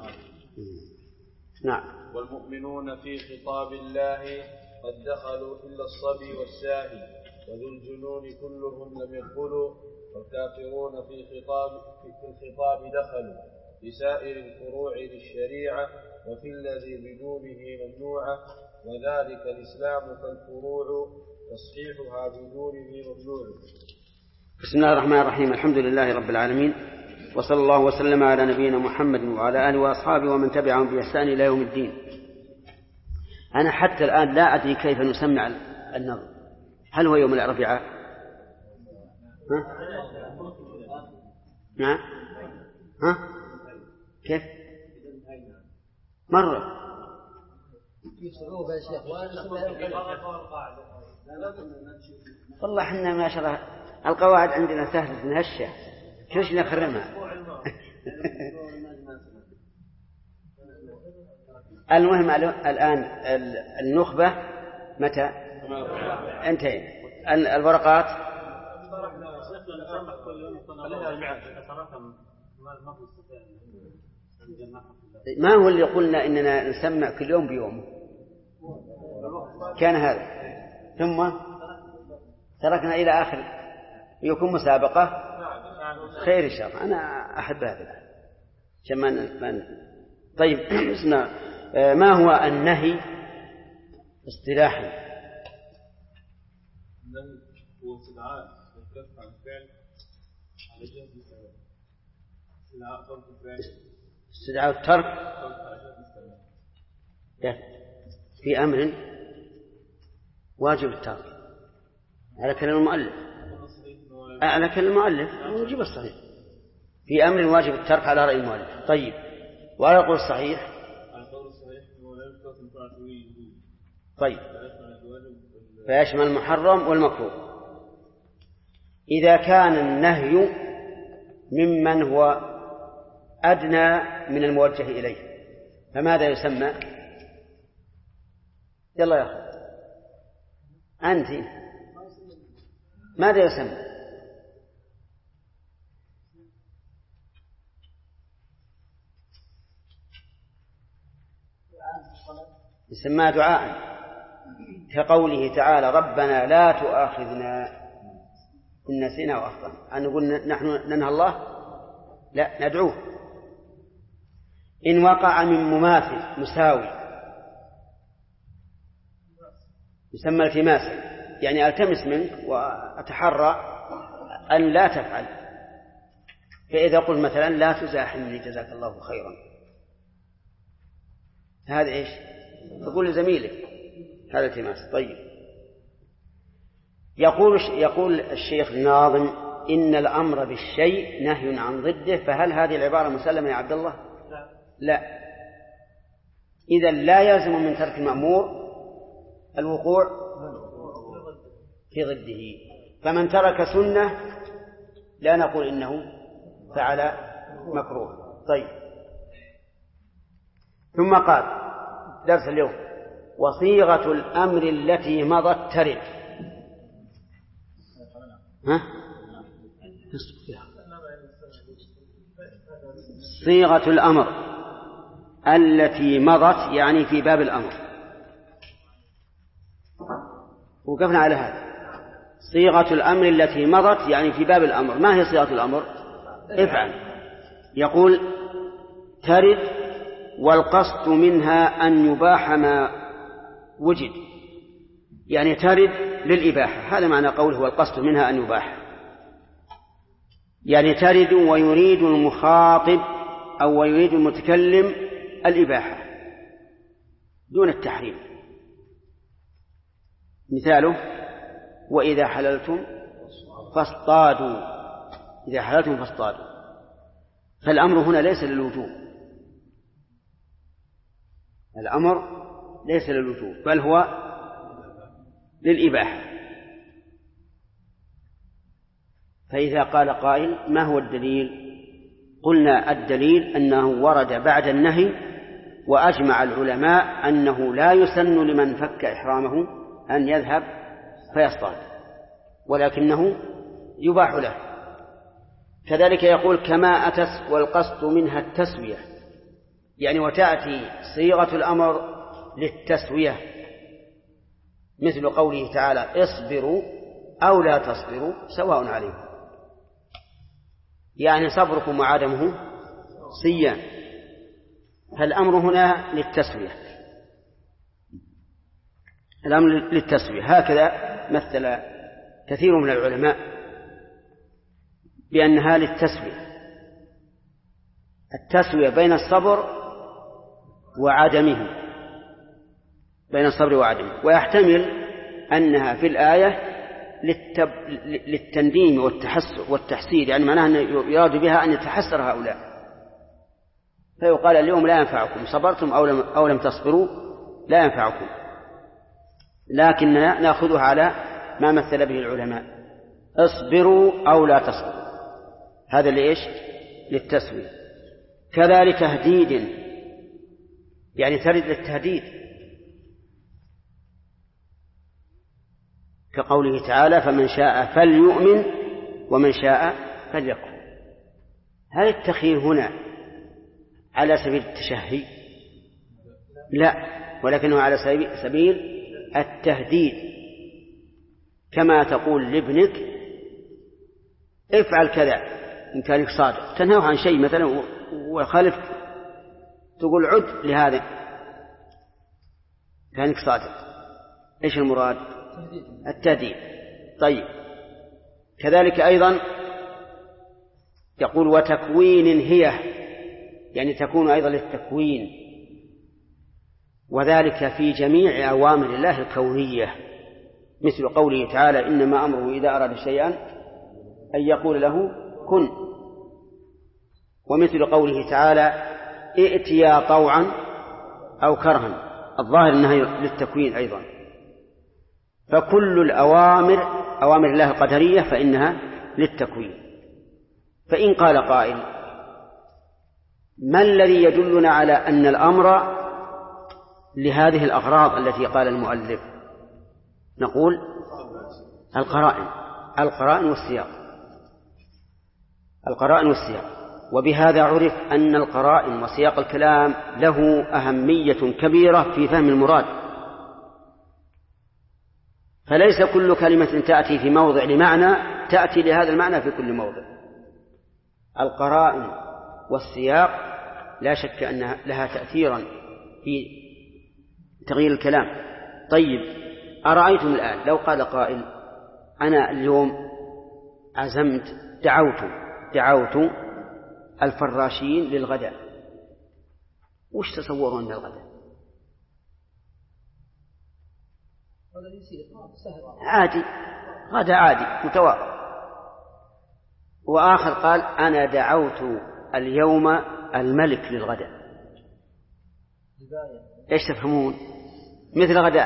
نعم. والمؤمنون في خطاب الله قد دخلوا إلا الصبي والساهي وذو الجنون كلهم لم يدخلوا، والكافرون في الخطاب دخلوا بسائر الفروع للشريعة وفي الذي بدونه ممنوعة، وذلك الإسلام فالفروع تصحيحها بدونه ممنوع. بسم الله الرحمن الرحيم. الحمد لله رب العالمين، وصلى الله وسلم على نبينا محمد وعلى آله وأصحابه ومن تبعهم بإحسان إلى يوم الدين. أنا حتى الآن لا أدري كيف نسمع النظر، هل هو يوم الأربعاء؟ نعم. كيف؟ مرة في صعوبة يا شيخ. والله احنا ما شاء الله القواعد عندنا سهلة نهشة، كيف نخرمها؟ المهم الآن النخبة متى انتهي؟ الورقات ما هو اللي قلنا إننا نسمع كل يوم بيوم؟ كان هذا، ثم تركنا إلى آخر يكون مسابقة. خير إن شاء الله، أنا أحب هذا كمان. طيب اسمع، ما هو النهي اصطلاحا؟ النهي هو استدعاء الكف عن الفعل على جهة السبب، استدعاء ترك الفعل، استدعاء الترك في أمر واجب الترك على كلام المؤلف، على كلام المؤلف ويجب الصحيح في أمر واجب الترك على رأي المؤلف. طيب، وعلى القول الصحيح طيب فيشمل المحرم والمكروه. إذا كان النهي ممن هو أدنى من الموجه إليه فماذا يسمى؟ يلا يا أخي أنت ماذا يسمى؟ يسمى دعاء، كقوله تعالى ربنا لا تؤاخذنا إن نسينا وأخطأنا. أن نقول نحن ننهى الله؟ لا، ندعوه. إن وقع من مماثل مساوي يسمى التماسا، يعني ألتمس منك وأتحرى أن لا تفعل. فإذا قلت مثلا لا تزاحمني جزاك الله خيرا، هذا إيش؟ تقول لزميلك هذا التماس. طيب، يقول الشيخ الناظم إن الأمر بالشيء نهي عن ضده، فهل هذه العبارة مسلمة يا عبد الله؟ لا. إذا لا يلزم من ترك المأمور الوقوع في ضده، فمن ترك سنة لا نقول إنه فعل مكروه. طيب، ثم قال درس اليوم: وصيغة الأمر التي مضت ترد. صيغة الأمر التي مضت يعني في باب الأمر، وقفنا على هذا. صيغة الأمر التي مضت يعني في باب الأمر. ما هي صيغة الأمر؟ افعل. يقول ترد والقصد منها أن يباح ما وجد، يعني ترد للإباحة، هذا معنى قوله والقصد منها أن يباح، يعني ترد ويريد المخاطب أو ويريد المتكلم الإباحة دون التحريم. مثاله: وإذا حللتم فاصطادوا. إذا حللتم فاصطادوا، فالأمر هنا ليس للوجوب، الأمر ليس للوجوب بل هو للإباحة. فإذا قال قائل: ما هو الدليل؟ قلنا الدليل أنه ورد بعد النهي، وأجمع العلماء أنه لا يسن لمن فك إحرامه أن يذهب فيصطاد، ولكنه يباح له. كذلك يقول: كما أتت والقصد منها التسوية، يعني وتأتي صيغة الأمر للتسوية، مثل قوله تعالى: اصبروا أو لا تصبروا سواء عليكم، يعني صبركم وعدمه صيام. فالأمر هنا للتسوية، الأمر للتسوية. هكذا مثل كثير من العلماء بأنها للتسوية، التسوية بين الصبر وعدمه، بين الصبر وعدمه. ويحتمل أنها في الآية للتنديم والتحسير، يعني معناها أن يراد بها أن يتحسر هؤلاء، فيقال: اليوم لا ينفعكم، صبرتم أو لم تصبروا لا ينفعكم. لكننا نأخذها على ما مثل به العلماء: اصبروا أو لا تصبروا، هذا لإيش؟ للتسوية. كذلك تهديد، يعني ترد للتهديد، كقوله تعالى: فمن شاء فليؤمن ومن شاء فليكفر. هل التخيير هنا على سبيل التشهي؟ لا، ولكنه على سبيل التهديد، كما تقول لابنك: افعل كذا إن كان صادق، تنهاه عن شيء مثلا وخالف، تقول: عد لهذا كانك صادق. إيش المراد؟ التهديد. طيب، كذلك أيضا يقول: وتكوين هي، يعني تكون أيضا للتكوين، وذلك في جميع أوامر الله الكونية، مثل قوله تعالى: إنما أمره إذا أراد شيئا أن يقول له كن. ومثل قوله تعالى: ائتيا طوعا أو كرها، الظاهر أنها للتكوين أيضا. فكل الأوامر أوامر الله القدرية فإنها للتكوين. فإن قال قائل: ما الذي يدلنا على أن الأمر لهذه الأغراض التي قال المؤلف؟ نقول: القرائن والسياق، القرائن والسياق. وبهذا عرف أن القرائن وسياق الكلام له أهمية كبيرة في فهم المراد، فليس كل كلمة تأتي في موضع لمعنى تأتي لهذا المعنى في كل موضع. القرائن والسياق لا شك أن لها تأثيرا في تغيير الكلام. طيب، أرأيتم الآن لو قال قائل: أنا اليوم عزمت دعوت الفراشين للغداء، وش تصورون من الغداء؟ عادي، غدا عادي متواضع. وآخر قال أنا دعوت اليوم الملك للغداء. إيش تفهمون؟ مثل غداء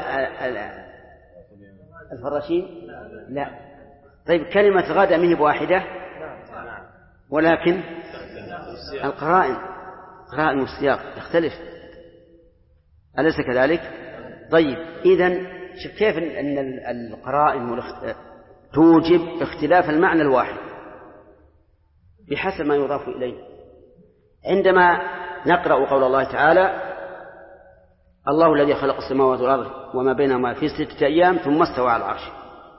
الفراشين؟ لا. طيب كلمة غدا مهي بواحدة، ولكن القرائن قرائن والسياق يختلف، أليس كذلك؟ طيب إذن شوف كيف أن القرائن توجب اختلاف المعنى الواحد بحسب ما يضاف إليه. عندما نقرأ قول الله تعالى الله الذي خلق السماوات والأرض وما بينهما في 6 أيام ثم استوى على العرش،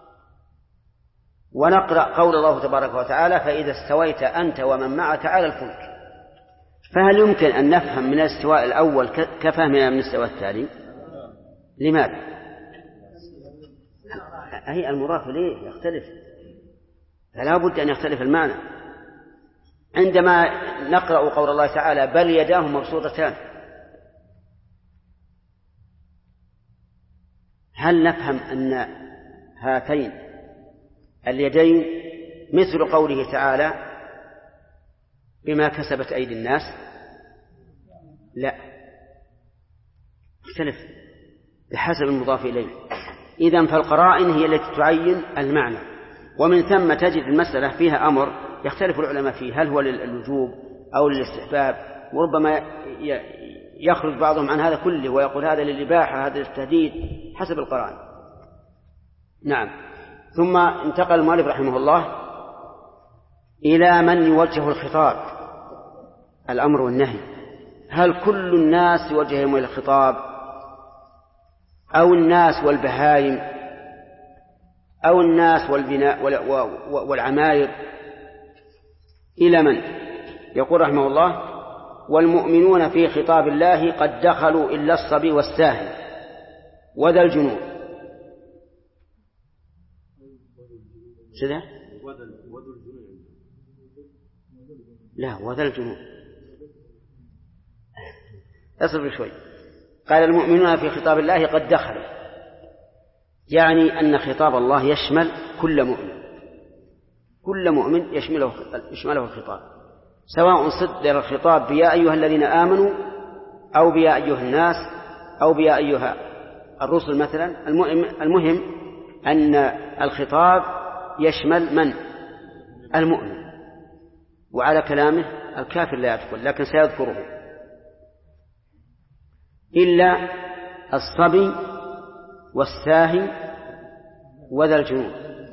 ونقرأ قول الله تبارك وتعالى فإذا استويت أنت ومن معك على الفلك، فهل يمكن أن نفهم من الاستواء الأول كفهمنا من الاستواء الثاني؟ لماذا؟ هي المضاف إليه يختلف، فلا بد أن يختلف المعنى. عندما نقرأ قول الله تعالى بل يداه مبسوطتان، هل نفهم أن هاتين اليدين مثل قوله تعالى بما كسبت أيدي الناس؟ لا، اختلف بحسب المضاف إليه. إذن فالقرائن هي التي تعين المعنى، ومن ثم تجد المسألة فيها أمر يختلف العلماء فيه، هل هو للوجوب أو للاستحباب، وربما يخرج بعضهم عن هذا كله ويقول هذا للإباحة هذا للتهديد حسب القرائن. نعم. ثم انتقل المؤلف رحمه الله إلى من يوجه الخطاب، الأمر والنهي، هل كل الناس يوجههم إلى الخطاب أو الناس والبهائم أو الناس والبناء والعماير؟ إلى من؟ يقول رحمه الله والمؤمنون في خطاب الله قد دخلوا إلا الصبي والساهل وذا الجنون. سده؟ لا، وذا الجنون. اصبر شوي. قال المؤمنون في خطاب الله قد دخلوا، يعني أن خطاب الله يشمل كل مؤمن، كل مؤمن يشمله الخطاب، سواء صدر الخطاب بيا أيها الذين آمنوا أو بيا أيها الناس أو بيا أيها الرسل مثلا. المهم أن الخطاب يشمل من؟ المؤمن. وعلى كلامه الكافر لا يدخل، لكن سيذكره إلا الصبي والساهي وذا الجنون.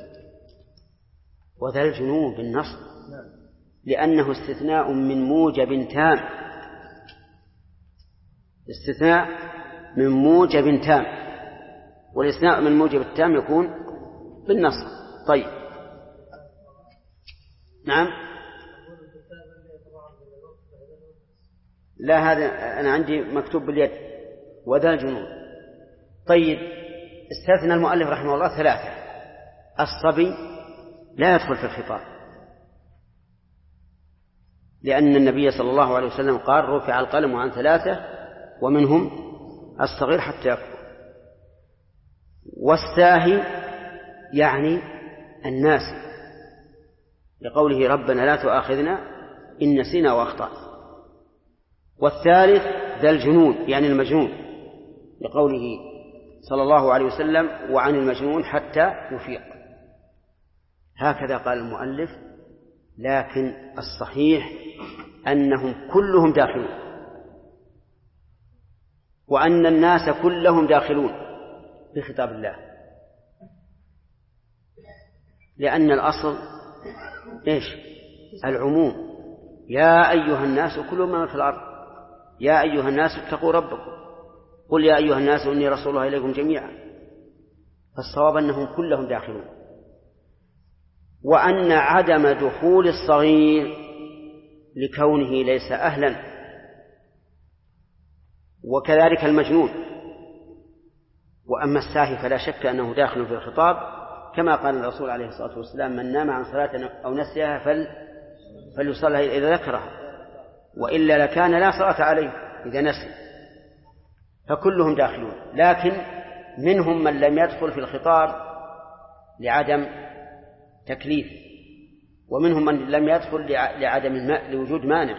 وذا الجنون بالنص لأنه استثناء من موجب تام، استثناء من موجب تام، والاستثناء من موجب التام يكون بالنص. طيب نعم. لا، هذا أنا عندي مكتوب باليد وذا الجنون. طيب استثنى المؤلف رحمه الله 3. الصبي لا يدخل في الخطاب، لأن النبي صلى الله عليه وسلم قال رفع القلم عن 3 ومنهم الصغير حتى يكبر. والساهي يعني الناس، لقوله ربنا لا تؤاخذنا إن نسينا وأخطأنا. والثالث ذا الجنون يعني المجنون، لقوله صلى الله عليه وسلم وعن المجنون حتى يفيق. هكذا قال المؤلف، لكن الصحيح أنهم كلهم داخلون، وأن الناس كلهم داخلون في خطاب الله، لأن الأصل إيش؟ العموم. يا أيها الناس كلوا مما في الأرض، يا أيها الناس اتقوا ربكم، قل يا أيها الناس إني رسول الله إليكم جميعا. فالصواب أنهم كلهم داخلون، وأن عدم دخول الصغير لكونه ليس أهلا، وكذلك المجنون. وأما الساهي فلا شك أنه داخل في الخطاب، كما قال الرسول عليه الصلاة والسلام من نام عن صلاة أو نسيها فليصلها إذا ذكرها، وإلا لكان لا صلاة عليه إذا نسي. فكلهم داخلون، لكن منهم من لم يدخل في الخطاب لعدم تكليف، ومنهم من لم يدخل لوجود مانع.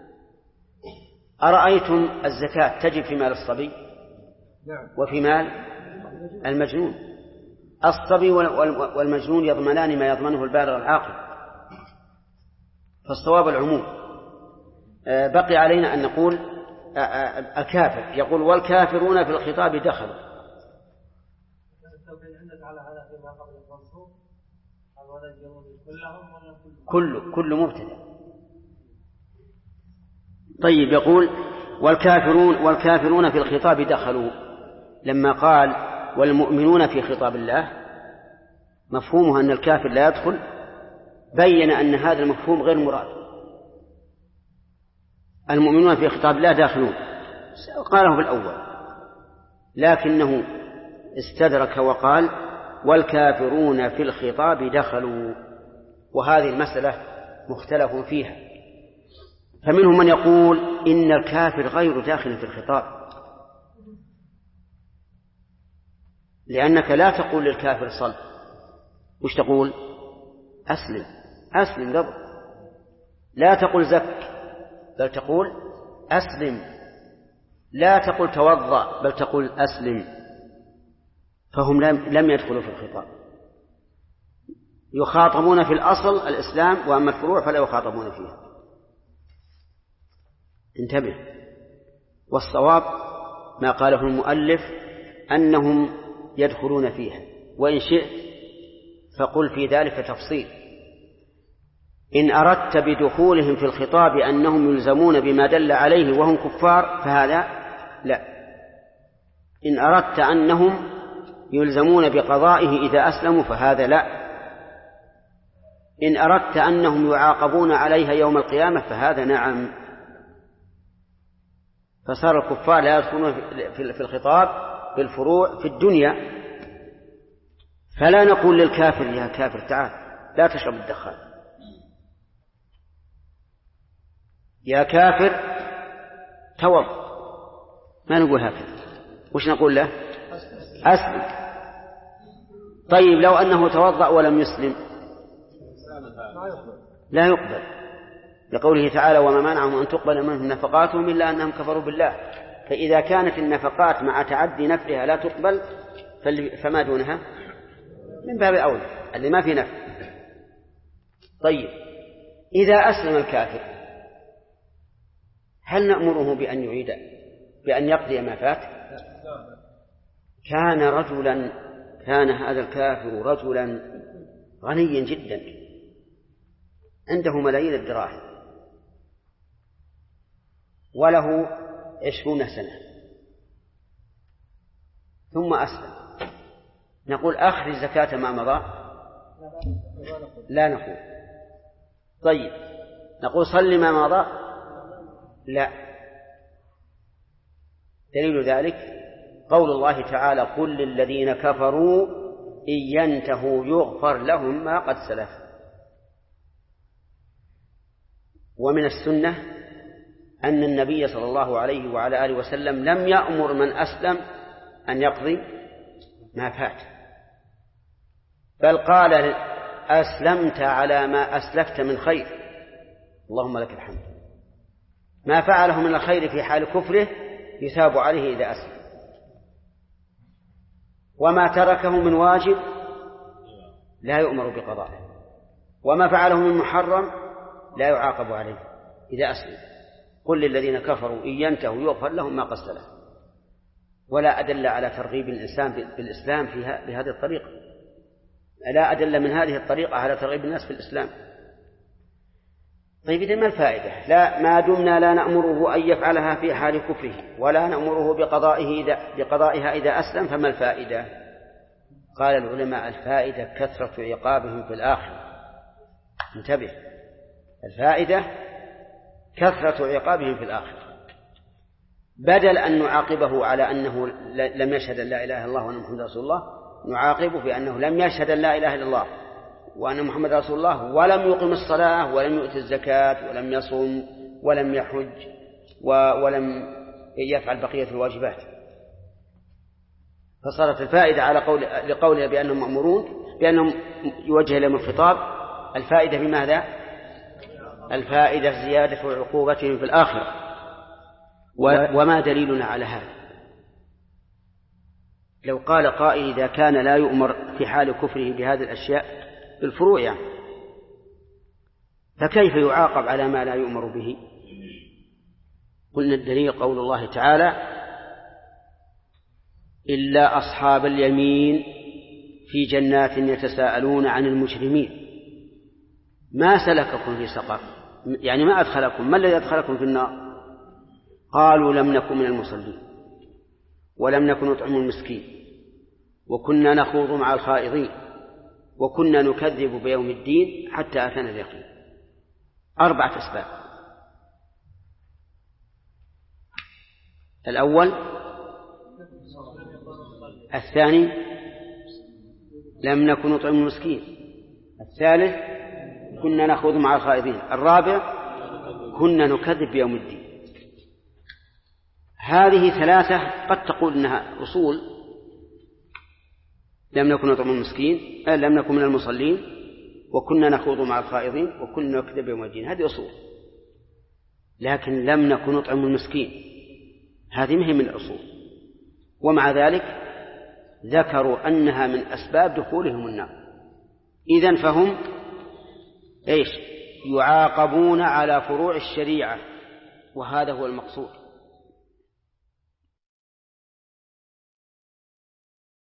أرأيتم الزكاة تجب في مال الصبي وفي مال المجنون. الصبي والمجنون يضمنان ما يضمنه البالغ العاقل، فالصواب العموم. بقي علينا أن نقول الكافر، يقول والكافرون في الخطاب دخلوا. كل مبتدأ. طيب، يقول والكافرون في الخطاب دخلوا، لما قال والمؤمنون في خطاب الله مفهومه أن الكافر لا يدخل، بين أن هذا المفهوم غير مراد. المؤمنون في خطاب الله داخلون قاله في الأول، لكنه استدرك وقال والكافرون في الخطاب دخلوا، وهذه المسألة مختلف فيها. فمنهم من يقول إن الكافر غير داخل في الخطاب، لأنك لا تقول للكافر صل، وش تقول؟ أسلم قبل، لا تقول زك بل تقول أسلم، لا تقول توضأ بل تقول أسلم. فهم لم يدخلوا في الخطاب، يخاطبون في الأصل الإسلام، وأما الفروع فلا يخاطبون فيها. انتبه. والصواب ما قاله المؤلف أنهم يدخلون فيها، وإن شئت فقل في ذلك تفصيل. إن أردت بدخولهم في الخطاب أنهم يلزمون بما دل عليه وهم كفار فهذا لا. إن أردت أنهم يلزمون بقضائه إذا أسلموا فهذا لا. إن أردت أنهم يعاقبون عليها يوم القيامة فهذا نعم. فصار الكفار لا يدخلون في الخطاب بالفروع في الدنيا، فلا نقول للكافر يا كافر تعال لا تشرب الدخان، يا كافر توض، ما نقول هكذا. وش نقول له؟ أسلم. طيب لو أنه توضأ ولم يسلم لا يقبل، لقوله تعالى وما منعهم أن تقبل منهم نفقاتهم إلا أنهم كفروا بالله. فإذا كانت النفقات مع تعدي نفعها لا تقبل فما دونها من باب أولى اللي ما في نفع. طيب إذا أسلم الكافر هل نأمره بأن يعيد بأن يقضي ما فات؟ كان هذا الكافر رجلا غنيا جدا عنده ملايين الدراهم وله 20 سنة ثم أسلم، نقول أخرج زكاة ما مضى؟ لا نقول. طيب نقول صل ما مضى؟ لا. دليل ذلك قول الله تعالى قل للذين كفروا إن ينتهوا يغفر لهم ما قد سلف. ومن السنة أن النبي صلى الله عليه وعلى آله وسلم لم يأمر من أسلم أن يقضي ما فات، بل قال أسلمت على ما أسلفت من خير اللهم لك الحمد. ما فعله من الخير في حال كفره يثاب عليه إذا أسلم، وما تركه من واجب لا يؤمر بقضائه، وما فعله من محرم لا يعاقب عليه إذا أسلم. قل للذين كفروا إن ينتهوا يغفر لهم ما قد سلف. ولا أدل على ترغيب الإنسان بالإسلام بهذه الطريقة، لا أدل من هذه الطريقة على ترغيب الناس في الإسلام. طيب إذن ما الفائدة؟ لا، ما دمنا لا نأمره أن يفعلها في حال كفره ولا نأمره بقضائها إذا أسلم فما الفائدة؟ قال العلماء الفائدة كثرة عقابهم في الآخرة. انتبه، الفائدة كثرة عقابهم في الآخرة، بدل أن نعاقبه على أنه لم يشهد أن لا إله إلا الله وأن محمد رسول الله، نعاقبه بأنه لم يشهد أن لا إله إلا الله وأن محمد رسول الله ولم يقم الصلاة ولم يؤتي الزكاة ولم يصوم ولم يحج ولم يفعل بقية الواجبات. فصارت الفائدة على لقولها بأنهم مأمورون بأنهم يوجه لهم الخطاب، الفائدة بماذا؟ الفائدة زيادة عقوبتهم في الآخرة. وما دليلنا على هذا؟ لو قال قائل إذا كان لا يؤمر في حال كفره بهذه الأشياء بالفروع يعني، فكيف يعاقب على ما لا يؤمر به؟ قلنا الدليل قول الله تعالى: إلا أصحاب اليمين في جنات يتساءلون عن المجرمين ما سلككم في سقر، يعني ما أدخلكم، ما الذي أدخلكم في النار؟ قالوا لم نكن من المصلين ولم نكن نطعم المسكين وكنا نخوض مع الخائضين وكنا نكذب بيوم الدين حتى أتانا اليقين. 4 أسباب. الأول، الثاني لم نكن نطعم المسكين، الثالث كنا نخوض مع الخائضين، الرابع كنا نكذب بيوم الدين. هذه 3 قد تقول إنها أصول، لم نكن نطعم المسكين، لم نكن من المصلين، وكنا نخوض مع الخائضين، وكنا نكذب بيوم الدين، هذه أصول. لكن لم نكن نطعم المسكين هذه مهم من الأصول، ومع ذلك ذكروا أنها من أسباب دخولهم النار. إذن فهم يعاقبون على فروع الشريعة، وهذا هو المقصود.